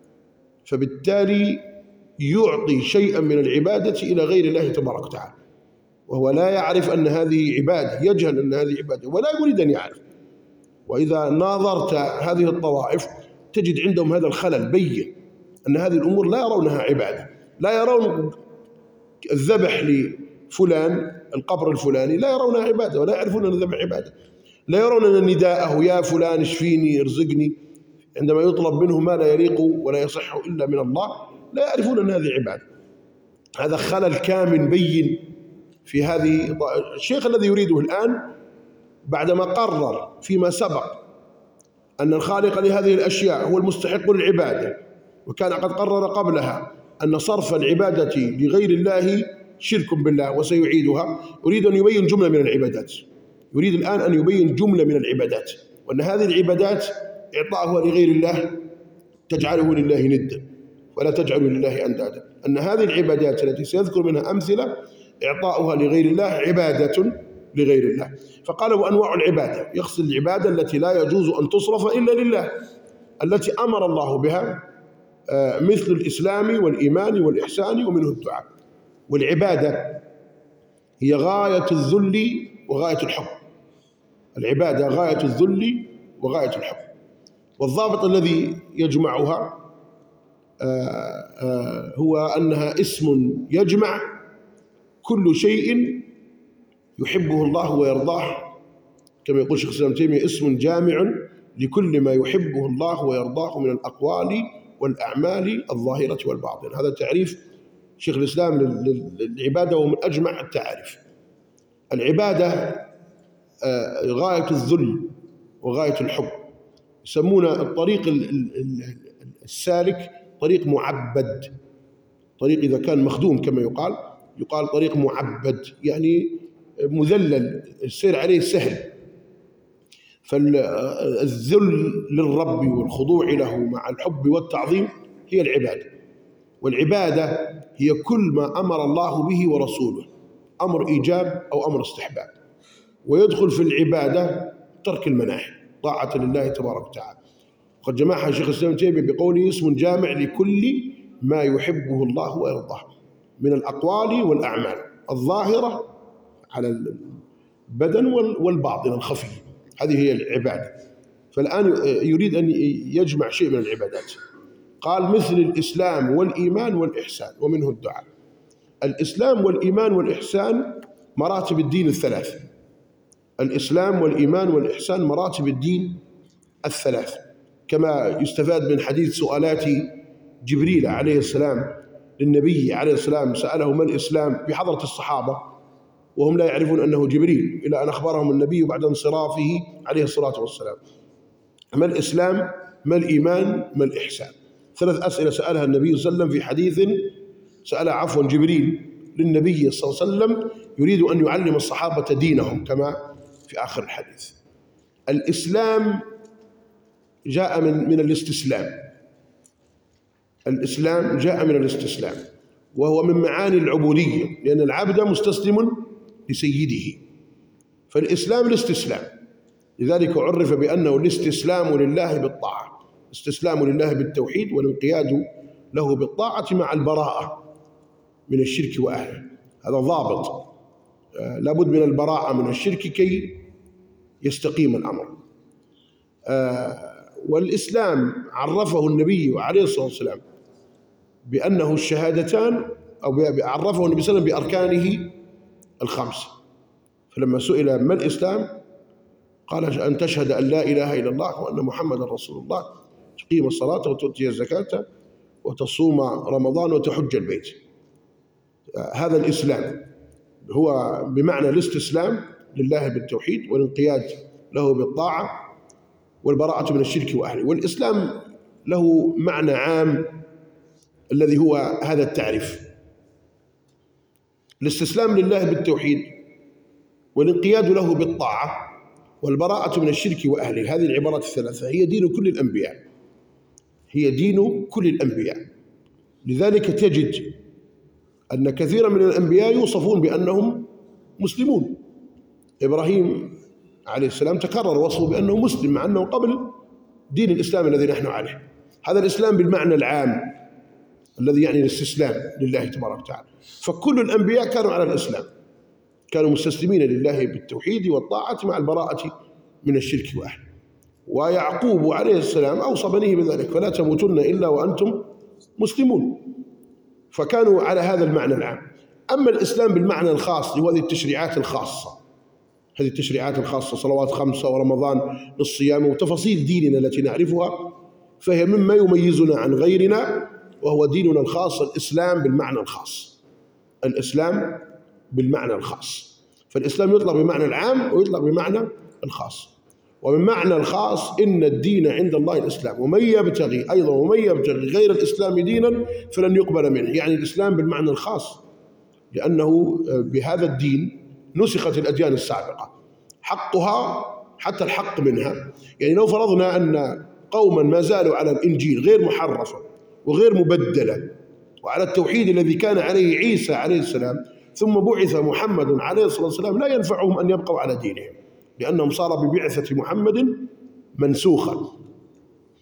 فبالتالي يعطي شيئا من العبادة إلى غير الله تبارك وتعالى، وهو لا يعرف أن هذه عبادة، يجهل أن هذه عبادة ولا يريد أن يعرف. وإذا ناظرت هذه الطوائف تجد عندهم هذا الخلل بين، أن هذه الأمور لا يرونها عبادة. لا يرون الذبح لفلان القبر الفلاني لا يرونها عبادة، ولا يعرفون أن الذبح عبادة. لا يرون أن نداءه يا فلان اشفيني ارزقني عندما يطلب منه ما لا يليق ولا يصح إلا من الله، لا يعرفون أن هذه عبادة. هذا خلل كامن بين في هذه. الشيخ الذي يريده الآن بعدما قرر فيما سبق أن الخالق لهذه الأشياء هو المستحق للعبادة، وكان قد قرر قبلها أن صرف العبادة لغير الله شرك بالله وسيعيدها، يريد أن يبين جملة من العبادات. يريد الآن أن يبين جملة من العبادات، وأن هذه العبادات إعطاؤها لغير الله تجعله لله ندا ولا تجعلوا لله أندادا. أن هذه العبادات التي سيذكر منها أمثلة إعطاؤها لغير الله عبادة لغير الله. فقال وأنواع العبادة، يقصد العبادة التي لا يجوز أن تصرف إلا لله، التي أمر الله بها مثل الإسلام والإيمان والإحسان ومنه الدعاء. والعبادة هي غاية الذل وغاية الحب. العبادة غاية الذل وغاية الحب. والضابط الذي يجمعها هو أنها اسم يجمع كل شيء يحبه الله ويرضاه، كما يقول شيخ الإسلام ابن تيمية: اسم جامع لكل ما يحبه الله ويرضاه من الأقوال والأعمال الظاهرة والباطنة. هذا تعريف شيخ الإسلام للعبادة، ومن أجمع التعاريف. العبادة غاية الذل وغاية الحب. يسمون الطريق السالك طريق معبد. طريق إذا كان مخدوم كما يقال طريق معبد، يعني مذلل، السير عليه سهل. فالذل للرب والخضوع له مع الحب والتعظيم هي العبادة. والعبادة هي كل ما أمر الله به ورسوله، أمر إيجاب أو أمر استحباب. ويدخل في العبادة ترك المناهي، طاعة لله تبارك وتعالى. وقد جمعها شيخ الإسلام ابن تيمية بقوله: اسم جامع لكل ما يحبه الله ويرضاه من الأقوال والأعمال الظاهرة على البدن والباطن الخفي. هذه هي العبادة. فالآن يريد أن يجمع شيء من العبادات. قال: مثل الإسلام والإيمان والإحسان ومنه الدعاء. الإسلام والإيمان والإحسان مراتب الدين الثلاث. الإسلام والإيمان والإحسان مراتب الدين الثلاث، كما يستفاد من حديث سؤالات جبريل عليه السلام للنبي عليه السلام، سأله: ما الإسلام؟ بحضرة الصحابة وهم لا يعرفون أنه جبريل، إلى أن أخبرهم النبي بعد انصرافه عليه الصلاة والسلام: ما الإسلام؟ ما الإيمان؟ ما الإحسان؟ 3 أسئلة سألها النبي صلى الله عليه وسلم في حديث سألها جبريل للنبي صلى الله عليه وسلم، يريد أن يعلم الصحابة دينهم كما في آخر الحديث. الإسلام جاء من الاستسلام. الإسلام جاء من الاستسلام، وهو من معاني العبودية، لأن العبد مستسلم لسيده. فالإسلام الاستسلام، لذلك عرف بأنه الاستسلام لله بالطاعة، استسلام لله بالتوحيد والانقياد له بالطاعة مع البراءة من الشرك وأهله. هذا ضابط، لابد من البراءة من الشرك كي يستقيم الأمر. والإسلام عرفه النبي عليه الصلاة والسلام بأنه الشهادتان، أو عرفه النبي صلى الله عليه وسلم بأركانه الخمس. فلما سئل ما الإسلام قال: أن تشهد أن لا إله إلا الله وأن محمدا رسول الله، تقيم الصلاة وتؤتي الزكاة وتصوم رمضان وتحج البيت. هذا الإسلام هو بمعنى الاستسلام لله بالتوحيد والانقياد له بالطاعة والبراءة من الشرك وأهله. والإسلام له معنى عام الذي هو هذا التعريف: الاستسلام لله بالتوحيد والانقياد له بالطاعة والبراءة من الشرك وأهله. هذه العبارات الثلاثة هي دين كل الأنبياء، هي دين كل الأنبياء. لذلك تجد أن كثيرا من الأنبياء يوصفون بأنهم مسلمون. إبراهيم عليه السلام تكرر وصفه بأنه مسلم، مع أنه قبل دين الإسلام الذي نحن عليه. هذا الإسلام بالمعنى العام الذي يعني الاستسلام لله تبارك وتعالى. فكل الأنبياء كانوا على الإسلام، كانوا مستسلمين لله بالتوحيد والطاعة مع البراءة من الشرك وأهله. ويعقوب عليه السلام أوصى بنيه بذلك: فلا تموتن إلا وأنتم مسلمون. فكانوا على هذا المعنى العام. أما الإسلام بالمعنى الخاص لهذه التشريعات الخاصة، هذه التشريعات الخاصة، صلوات 5 ورمضان للصيام وتفاصيل ديننا التي نعرفها، فهي مما يميزنا عن غيرنا، وهو ديننا الخاص الإسلام بالمعنى الخاص. الإسلام بالمعنى الخاص. فالإسلام يطلق بمعنى العام ويطلق بمعنى الخاص. ومن معنى الخاص: إن الدين عند الله الإسلام، ومن يبتغي غير الإسلام دينا فلن يقبل منه. يعني الإسلام بالمعنى الخاص، لأنه بهذا الدين نسخت الأديان السابقة، حقها حتى الحق منها. يعني لو فرضنا أن قوما ما زالوا على الإنجيل غير محرفة وغير مبدلة وعلى التوحيد الذي كان عليه عيسى عليه السلام، ثم بعث محمد عليه الصلاة والسلام، لا ينفعهم أن يبقوا على دينهم، لأنهم صار ببعثة محمد منسوخا.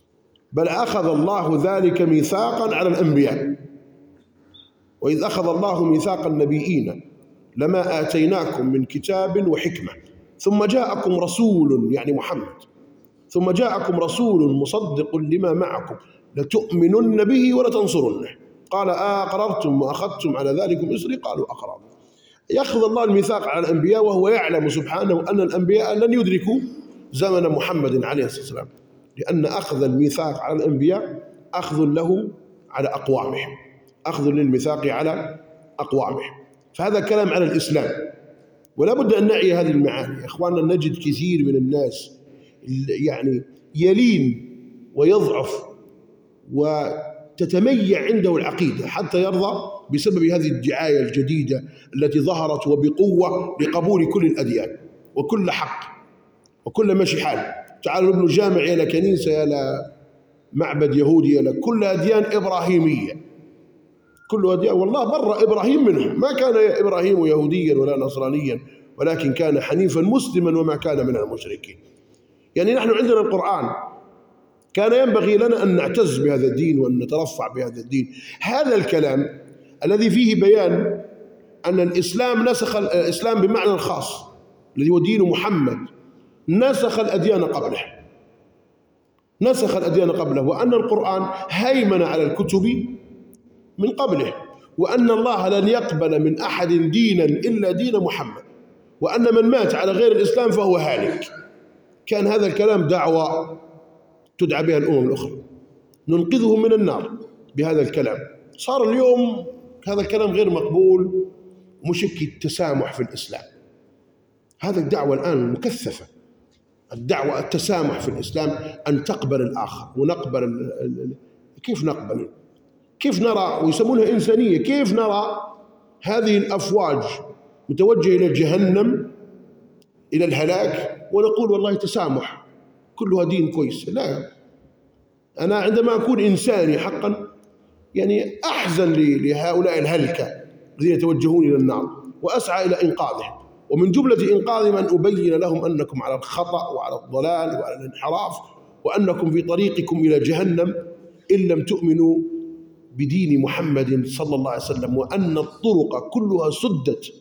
بل أخذ الله ذلك ميثاقا على الأنبياء، وإذ أخذ الله ميثاق النبيين لما آتيناكم من كتاب وحكمة ثم جاءكم رسول، يعني محمد، ثم جاءكم رسول مصدق لما معكم لتؤمنن به ولتنصرنه، قال أقررتم وأخذتم على ذلكم إصري؟ قالوا أقررنا. يأخذ الله الميثاق على الأنبياء وهو يعلم سبحانه أن الأنبياء لن يدركوا زمن محمد عليه الصلاة والسلام، لأن أخذ الميثاق على الأنبياء أخذ له على أقوامهم، أخذ للميثاق على أقوامهم. فهذا كلام على الإسلام، ولا بد أن نعي هذه المعاني. إخواننا، نجد كثير من الناس يعني يلين ويضعف وتتميع عنده العقيدة حتى يرضى بسبب هذه الدعاية الجديدة التي ظهرت وبقوة لقبول كل الأديان وكل حق وكل مشي حال. تعالوا ابن جامع إلى كنيسة إلى معبد يهودي إلى كل أديان إبراهيمية، كل أديان والله بر إبراهيم منهم، ما كان إبراهيم يهوديا ولا نصرانيا، ولكن كان حنيفا مسلما وما كان من المشركين. يعني نحن عندنا القرآن، كان ينبغي لنا أن نعتز بهذا الدين وأن نترفع بهذا الدين. هذا الكلام الذي فيه بيان أن الإسلام نسخ الإسلام بمعنى الخاص الذي هو دين محمد، نسخ الأديان قبله، نسخ الأديان قبله، وأن القرآن هيمن على الكتب من قبله، وأن الله لن يقبل من أحد دينا إلا دين محمد، وأن من مات على غير الإسلام فهو هالك. كان هذا الكلام دعوة تدعى بها الأمم الأخرى، ننقذهم من النار بهذا الكلام. صار اليوم هذا الكلام غير مقبول ومشكي التسامح في الإسلام. هذا الدعوة الآن مكثفة، الدعوة التسامح في الإسلام، أن تقبل الآخر ونقبل كيف نقبل؟ كيف نرى، ويسمونها إنسانية، كيف نرى هذه الأفواج متوجهة إلى جهنم إلى الهلاك ونقول والله تسامح كلها دين كويس؟ لا، أنا عندما أكون إنساني حقا يعني أحزن لهؤلاء الهلكة الذين يتوجهون إلى النار وأسعى إلى إنقاذهم، ومن جملة إنقاذهم أن أبين لهم أنكم على الخطأ وعلى الضلال وعلى الانحراف، وأنكم في طريقكم إلى جهنم إن لم تؤمنوا بدين محمد صلى الله عليه وسلم، وأن الطرق كلها سدت،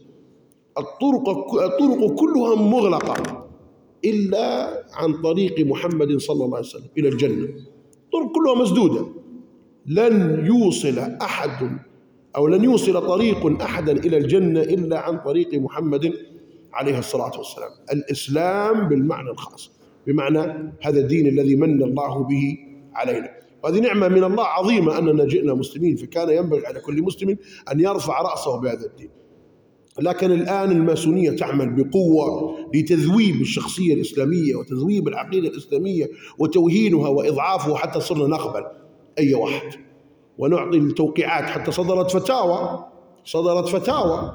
الطرق كلها مغلقة إلا عن طريق محمد صلى الله عليه وسلم إلى الجنة. الطرق كلها مسدودة، لن يوصل أحد أو لن يوصل طريق أحدا إلى الجنة إلا عن طريق محمد عليه الصلاة والسلام. الإسلام بالمعنى الخاص، بمعنى هذا الدين الذي من الله به علينا، وهذه نعمة من الله عظيمة أننا جئنا مسلمين، فكان ينبغي على كل مسلم أن يرفع رأسه بهذا الدين. لكن الآن الماسونية تعمل بقوة لتذويب الشخصية الإسلامية وتذويب العقيدة الإسلامية وتوهينها وإضعافها، حتى صرنا نقبل أي واحد ونعطي التوقيعات. حتى صدرت فتاوى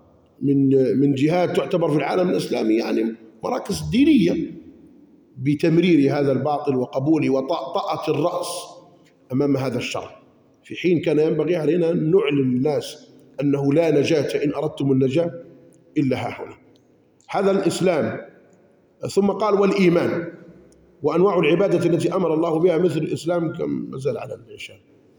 من جهات تعتبر في العالم الإسلامي يعني مراكز دينية بتمرير هذا الباطل وقبوله وطأطأة الرأس أمام هذا الشر، في حين كان ينبغي علينا أن نعلن للناس أنه لا نجاة إن أردتم النجاة إلا ها هنا. هذا الإسلام. ثم قال والإيمان وأنواع العبادة التي أمر الله بها مثل الإسلام. كم مازال على العشاء؟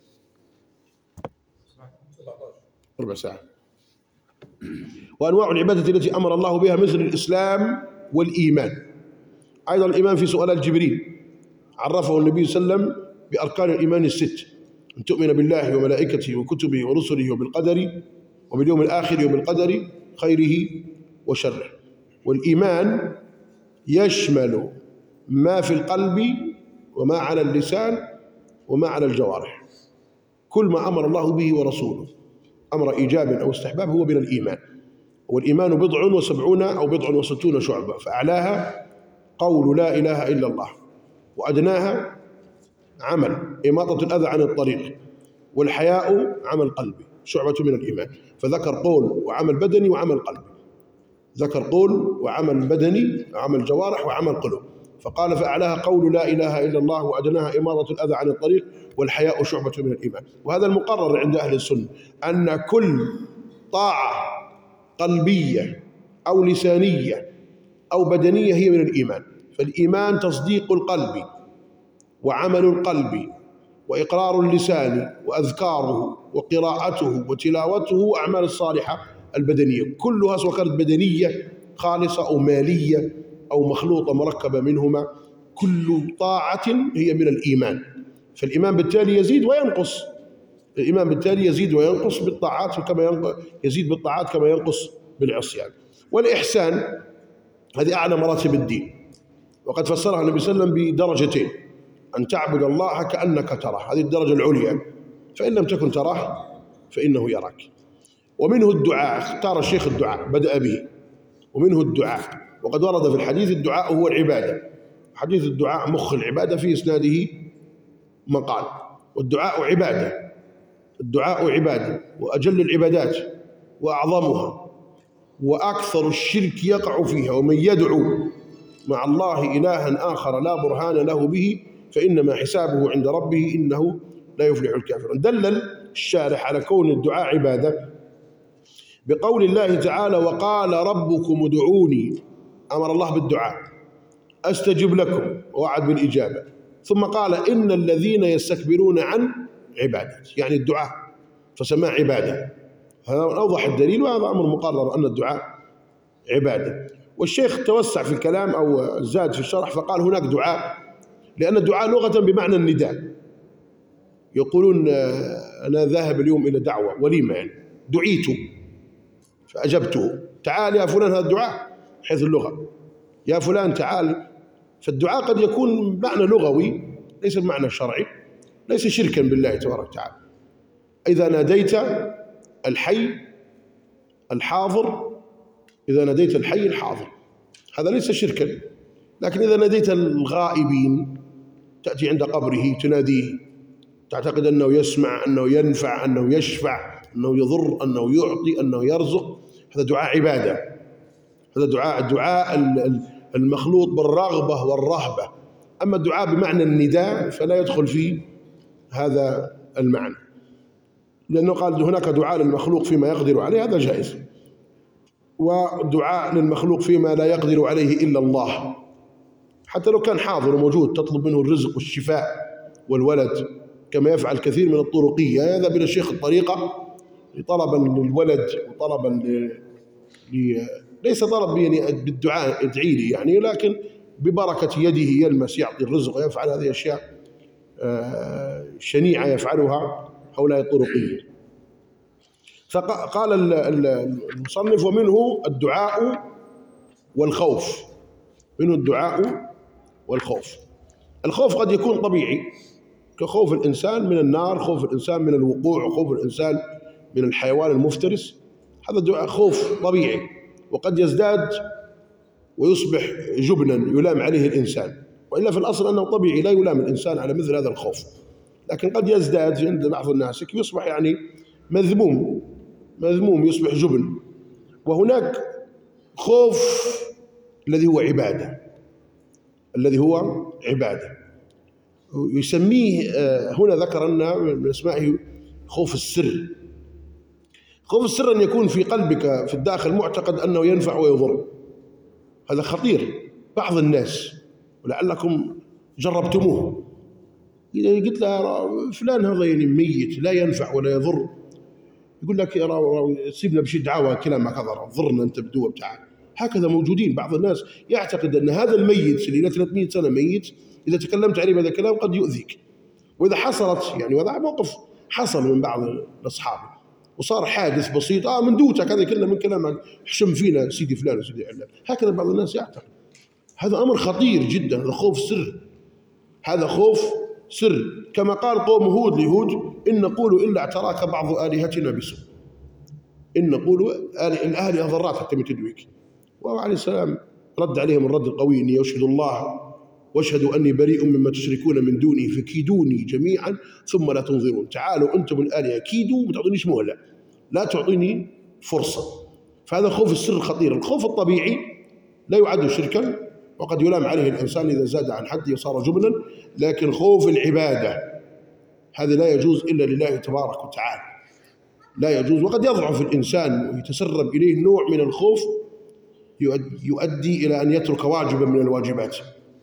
ربع ساعة. وأنواع العبادة التي أمر الله بها مثل الإسلام والإيمان. أيضا الإيمان في سؤالات جبريل عرفه النبي صلى الله عليه وسلم بأركان الإيمان الست: أن تؤمن بالله وملائكته وكتبه ورسله وبالقدر وباليوم الآخر وبالقدر خيره وشره. والإيمان يشمل ما في القلب وما على اللسان وما على الجوارح. كل ما أمر الله به ورسوله أمر إيجاب أو استحباب هو من الإيمان. والإيمان 70 أو 60 شعبة، فأعلاها قول لا إله إلا الله، وأدناها عمل إماطة الأذى عن الطريق، والحياء عمل قلبي شعبة من الإيمان. فذكر قول وعمل بدني وعمل قلبي، ذكر قول وعمل بدني وعمل جوارح وعمل قلوب، فقال فأعلاها قول لا إله إلا الله، وأدناها إماطة الأذى عن الطريق، والحياء شعبة من الإيمان. وهذا المقرر عند أهل السنة، أن كل طاعة قلبية أو لسانية أو بدنية هي من الإيمان. فالإيمان تصديق القلب وعمل القلب وإقرار اللسان وأذكاره وقراءته وتلاوته وأعمال الصالحة البدنية، كلها سواء كانت بدنية خالصة أو مالية أو مخلوطة مركبة منهما، كل طاعة هي من الإيمان. فالإيمان بالتالي يزيد وينقص، الإيمان بالتالي يزيد وينقص بالطاعات كما يزيد بالطاعات كما ينقص بالعصيان. والإحسان هذه أعلى مراتب الدين، وقد فسرها النبي صلى الله عليه وسلم بدرجتين: أن تعبد الله كأنك تراه، هذه الدرجة العليا، فإن لم تكن تراه فإنه يراك. ومنه الدعاء، اختار الشيخ الدعاء بدأ به، ومنه الدعاء، وقد ورد في الحديث الدعاء هو العبادة، حديث الدعاء مخ العبادة في إسناده مقال، والدعاء عبادة، الدعاء عبادة وأجل العبادات وأعظمها، وأكثر الشرك يقع فيها، ومن يدعو مع الله إلها آخر لا برهان له به فإنما حسابه عند ربه إنه لا يفلح الكافرون. دلل الشارح على كون الدعاء عبادة بقول الله تعالى: وقال ربكم ادعوني، أمر الله بالدعاء، أستجب لكم، ووعد بالإجابة، ثم قال: إن الذين يستكبرون عن عبادتي، يعني الدعاء فسماه عبادة. هذا أوضح الدليل، وهذا أمر مقرر أن الدعاء عبادة. والشيخ توسع في الكلام أو زاد في الشرح فقال: هناك دعاء، لأن الدعاء لغة بمعنى النداء، يقولون أنا ذاهب اليوم إلى دعوة وليمة، يعني دعيت فأجبته، تعال يا فلان، هذا الدعاء حيث اللغة، يا فلان تعال. فالدعاء قد يكون معنى لغوي ليس بمعنى شرعي، ليس شركا بالله تبارك وتعالى. إذا ناديت الحي الحاضر، إذا ناديت الحي الحاضر هذا ليس شركا، لكن إذا ناديت الغائبين، تأتي عند قبره تناديه، تعتقد أنه يسمع، أنه ينفع، أنه يشفع، أنه يضر، أنه يعطي، أنه يرزق، هذا دعاء عبادة، هذا الدعاء المخلوط بالرغبة والرهبة. أما الدعاء بمعنى النداء فلا يدخل فيه هذا المعنى، لأنه قال هناك دعاء للمخلوق فيما يقدر عليه، هذا جائز، ودعاء للمخلوق فيما لا يقدر عليه إلا الله، حتى لو كان حاضر وموجود تطلب منه الرزق والشفاء والولد، كما يفعل كثير من الطرقية، هذا من الشيخ الطريقة طلبا للولد وطلبا ليس طلب يعني بالدعاء ادعي لي يعني، لكن ببركة يده يلمس يعطي الرزق ويفعل هذه أشياء شنيعة يفعلها هؤلاء الطرقية. فقال المصنف: ومنه الدعاء والخوف، منه الدعاء والخوف. الخوف قد يكون طبيعي كخوف الإنسان من النار، خوف الإنسان من الوقوع، خوف الإنسان من الحيوان المفترس، هذا دعاء خوف طبيعي، وقد يزداد ويصبح جبنا يلام عليه الإنسان، وإلا في الأصل أنه طبيعي لا يلام الإنسان على مثل هذا الخوف، لكن قد يزداد عند بعض الناس يصبح يعني مذموم يصبح جبن. وهناك خوف الذي هو عبادة، الذي هو عبادة يسميه هنا ذكر أن من أسمائه خوف السر. خوف السر أن يكون في قلبك في الداخل معتقد أنه ينفع ويضر، هذا خطير. بعض الناس ولعلكم جربتموه، إذا قلت له فلان هذا يعني ميت لا ينفع ولا يضر، يقول لك سيبنا بشي دعوة كلامك هذا ضرنا أنت بدوه بتاعك. هكذا موجودين بعض الناس يعتقد أن هذا الميت اللي له 300 سنة ميت إذا تكلمت عليه بهذا الكلام قد يؤذيك. وإذا حصلت يعني وضع موقف حصل من بعض الأصحاب وصار حادث بسيط من دوتك هذا كله من كلامك حشم فينا سيدي فلان وسيدي علان، هكذا بعض الناس يعتقد. هذا أمر خطير جدا، هذا خوف سر، هذا خوف سر. كما قال قوم هود لهود: إن نقول إلا اعتراك بعض آلهتنا بسوء، إن نقول الآلهة ضرات حتى تدويك. وعليه السلام رد عليهم الرد القوي: إني أشهد الله واشهدوا أني بريء مما تشركون من دوني فكيدوني جميعا ثم لا تنظرون. تعالوا أنتم الآلهة كيدوا، ما تعطونيش مهلة، لا تعطيني فرصة. فهذا خوف السر خطير. الخوف الطبيعي لا يعد شركا، وقد يلام عليه الإنسان إذا زاد عن حده وصار جبنا، لكن خوف العبادة هذا لا يجوز إلا لله تبارك وتعالى، لا يجوز. وقد يضعف الإنسان ويتسرب إليه نوع من الخوف يؤدي إلى أن يترك واجبا من الواجبات،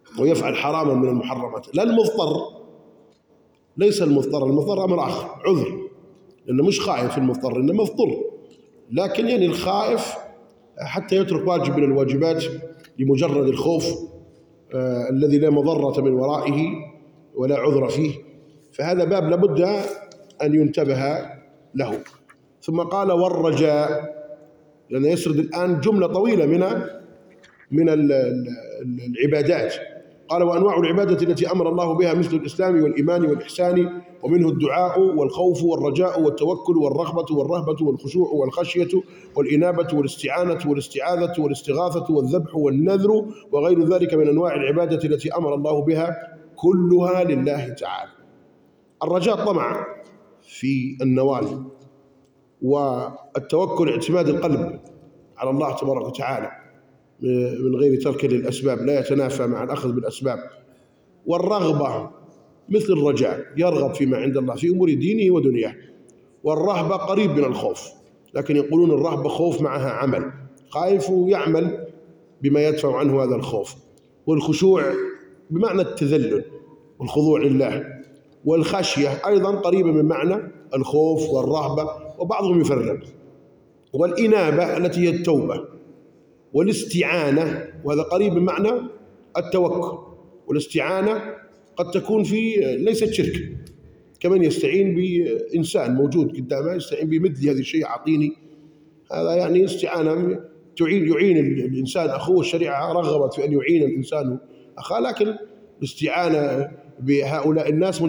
ويفعل حراما من المحرمات. لا المضطر، ليس المضطر أمر آخر، عذر، لأنه مش خائف المضطر، إنه مضطر. لكن يعني الخائف حتى يترك واجب من الواجبات لمجرد الخوف الذي لا مضرة من ورائه ولا عذر فيه، فهذا باب لابد أن ينتبه له. ثم قال والرجاء، لأن يسرد الآن جملة طويلة من العبادات. قال وأنواع العبادة التي أمر الله بها مثل الإسلام والإيمان والإحسان، ومنه الدعاء والخوف والرجاء والتوكل والرغبة والرهبة والخشوع والخشية والإنابة والاستعانة والاستعاذة والاستغاثة والذبح والنذر وغير ذلك من أنواع العبادة التي أمر الله بها كلها لله تعالى. الرجاء طمع في النوال، والتوكل اعتماد القلب على الله تبارك وتعالى من غير ترك للأسباب، لا يتنافى مع الأخذ بالأسباب. والرغبة مثل الرجاء، يرغب فيما عند الله في أمور دينه ودنياه. والرهبة قريب من الخوف، لكن يقولون الرهبة خوف معها عمل، خائف يعمل بما يدفع عنه هذا الخوف. والخشوع بمعنى التذلل والخضوع لله. والخشية أيضا قريبة من معنى الخوف والرهبة، وبعضهم يفرق. والإنابة التي هي التوبة. والاستعانة، وهذا قريب من معنى التوكل. والاستعانة قد تكون في ليست شرك، كمن يستعين بإنسان موجود قدامه يستعين بمثل هذا الشيء أعطيني، هذا يعني استعانة يعين الإنسان أخوه. الشريعة رغبت في أن يعين الإنسان أخاه، لكن الاستعانة بهؤلاء الناس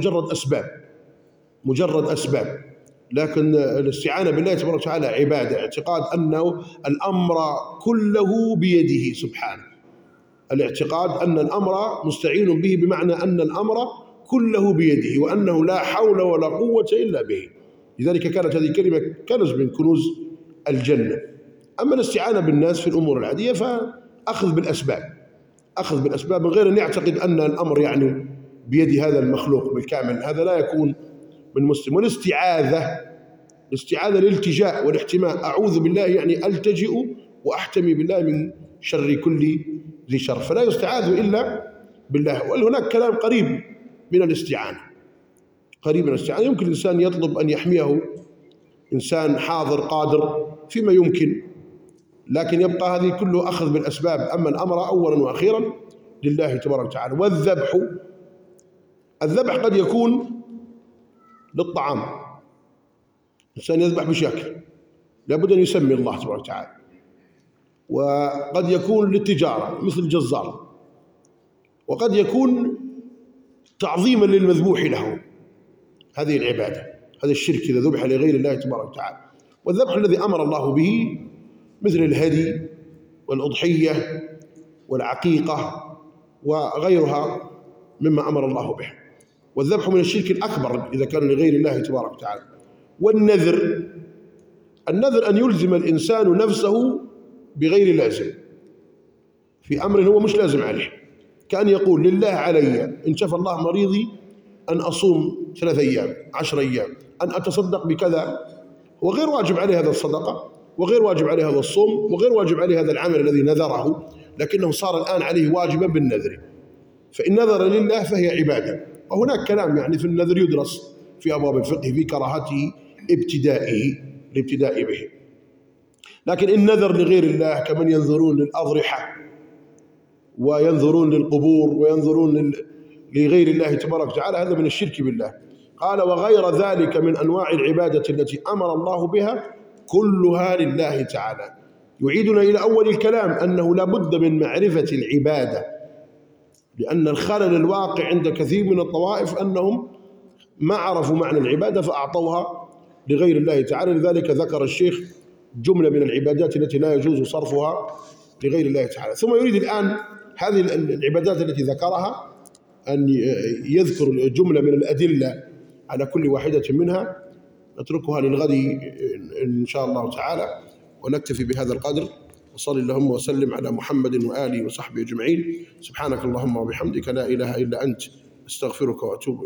مجرد أسباب. لكن الاستعانة بالله تبارك وتعالى عبادة، اعتقاد أنه الأمر كله بيده سبحانه. الاعتقاد أن الأمر مستعين به بمعنى أن الأمر كله بيده، وأنه لا حول ولا قوة إلا به. لذلك كانت هذه الكلمة كنز من كنوز الجنة. أما الاستعانة بالناس في الأمور العادية فأخذ بالأسباب من غير أن يعتقد أن الأمر يعني بيد هذا المخلوق بالكامل، هذا لا يكون من مسلم. والاستعاذة الالتجاء والاحتماء، أعوذ بالله يعني ألتجئ وأحتمي بالله من شر كل ذي شر، فلا يستعاذ إلا بالله. وهناك كلام قريب من الاستعانة، يمكن الإنسان يطلب أن يحميه إنسان حاضر قادر فيما يمكن، لكن يبقى هذه كله أخذ بالأسباب. أما الأمر أولا وأخيرا لله تبارك وتعالى. والذبح قد يكون للطعام، الإنسان يذبح بشكل لابد أن يسمي الله تبارك وتعالى. وقد يكون للتجارة مثل الجزار، وقد يكون تعظيما للمذبوح له، هذه العبادة، هذا الشرك إذا ذبح لغير الله تبارك وتعالى. والذبح الذي أمر الله به مثل الهدي والأضحية والعقيقة وغيرها مما أمر الله به. والذبح من الشرك الأكبر إذا كان لغير الله تبارك وتعالى. والنذر أن يلزم الإنسان نفسه بغير لازم في أمر هو مش لازم عليه، كأن يقول لله علي إن شفى الله مريضي أن أصوم 3 أيام 10 أيام، أن أتصدق بكذا، هو غير واجب عليه هذا الصدقة، وغير واجب عليه هذا الصوم، وغير واجب عليه هذا العمل الذي نذره، لكنه صار الآن عليه واجبا بالنذر. فإن نذر لله فهي عبادة. وهناك كلام يعني في النذر يدرس في أبواب الفقه في كراهته الابتداء به. لكن إن نذر لغير الله كمن ينذرون للأضرحة وينذرون للقبور وينذرون لغير الله تبارك وتعالى، هذا من الشرك بالله. قال وغير ذلك من أنواع العبادة التي أمر الله بها كلها لله تعالى. يعيدنا إلى أول الكلام أنه لا بد من معرفة العبادة، لأن الخلل الواقع عند كثير من الطوائف أنهم ما عرفوا معنى العبادة فأعطوها لغير الله تعالى. لذلك ذكر الشيخ جملة من العبادات التي لا يجوز صرفها لغير الله تعالى. ثم يريد الآن هذه العبادات التي ذكرها أن يذكر جملة من الأدلة على كل واحدة منها، نتركها للغد إن شاء الله تعالى، ونكتفي بهذا القدر. وصلي اللهم وسلم على محمد وآله وصحبه أجمعين. سبحانك اللهم وبحمدك لا إله إلا أنت، استغفرك وأتوب إليك.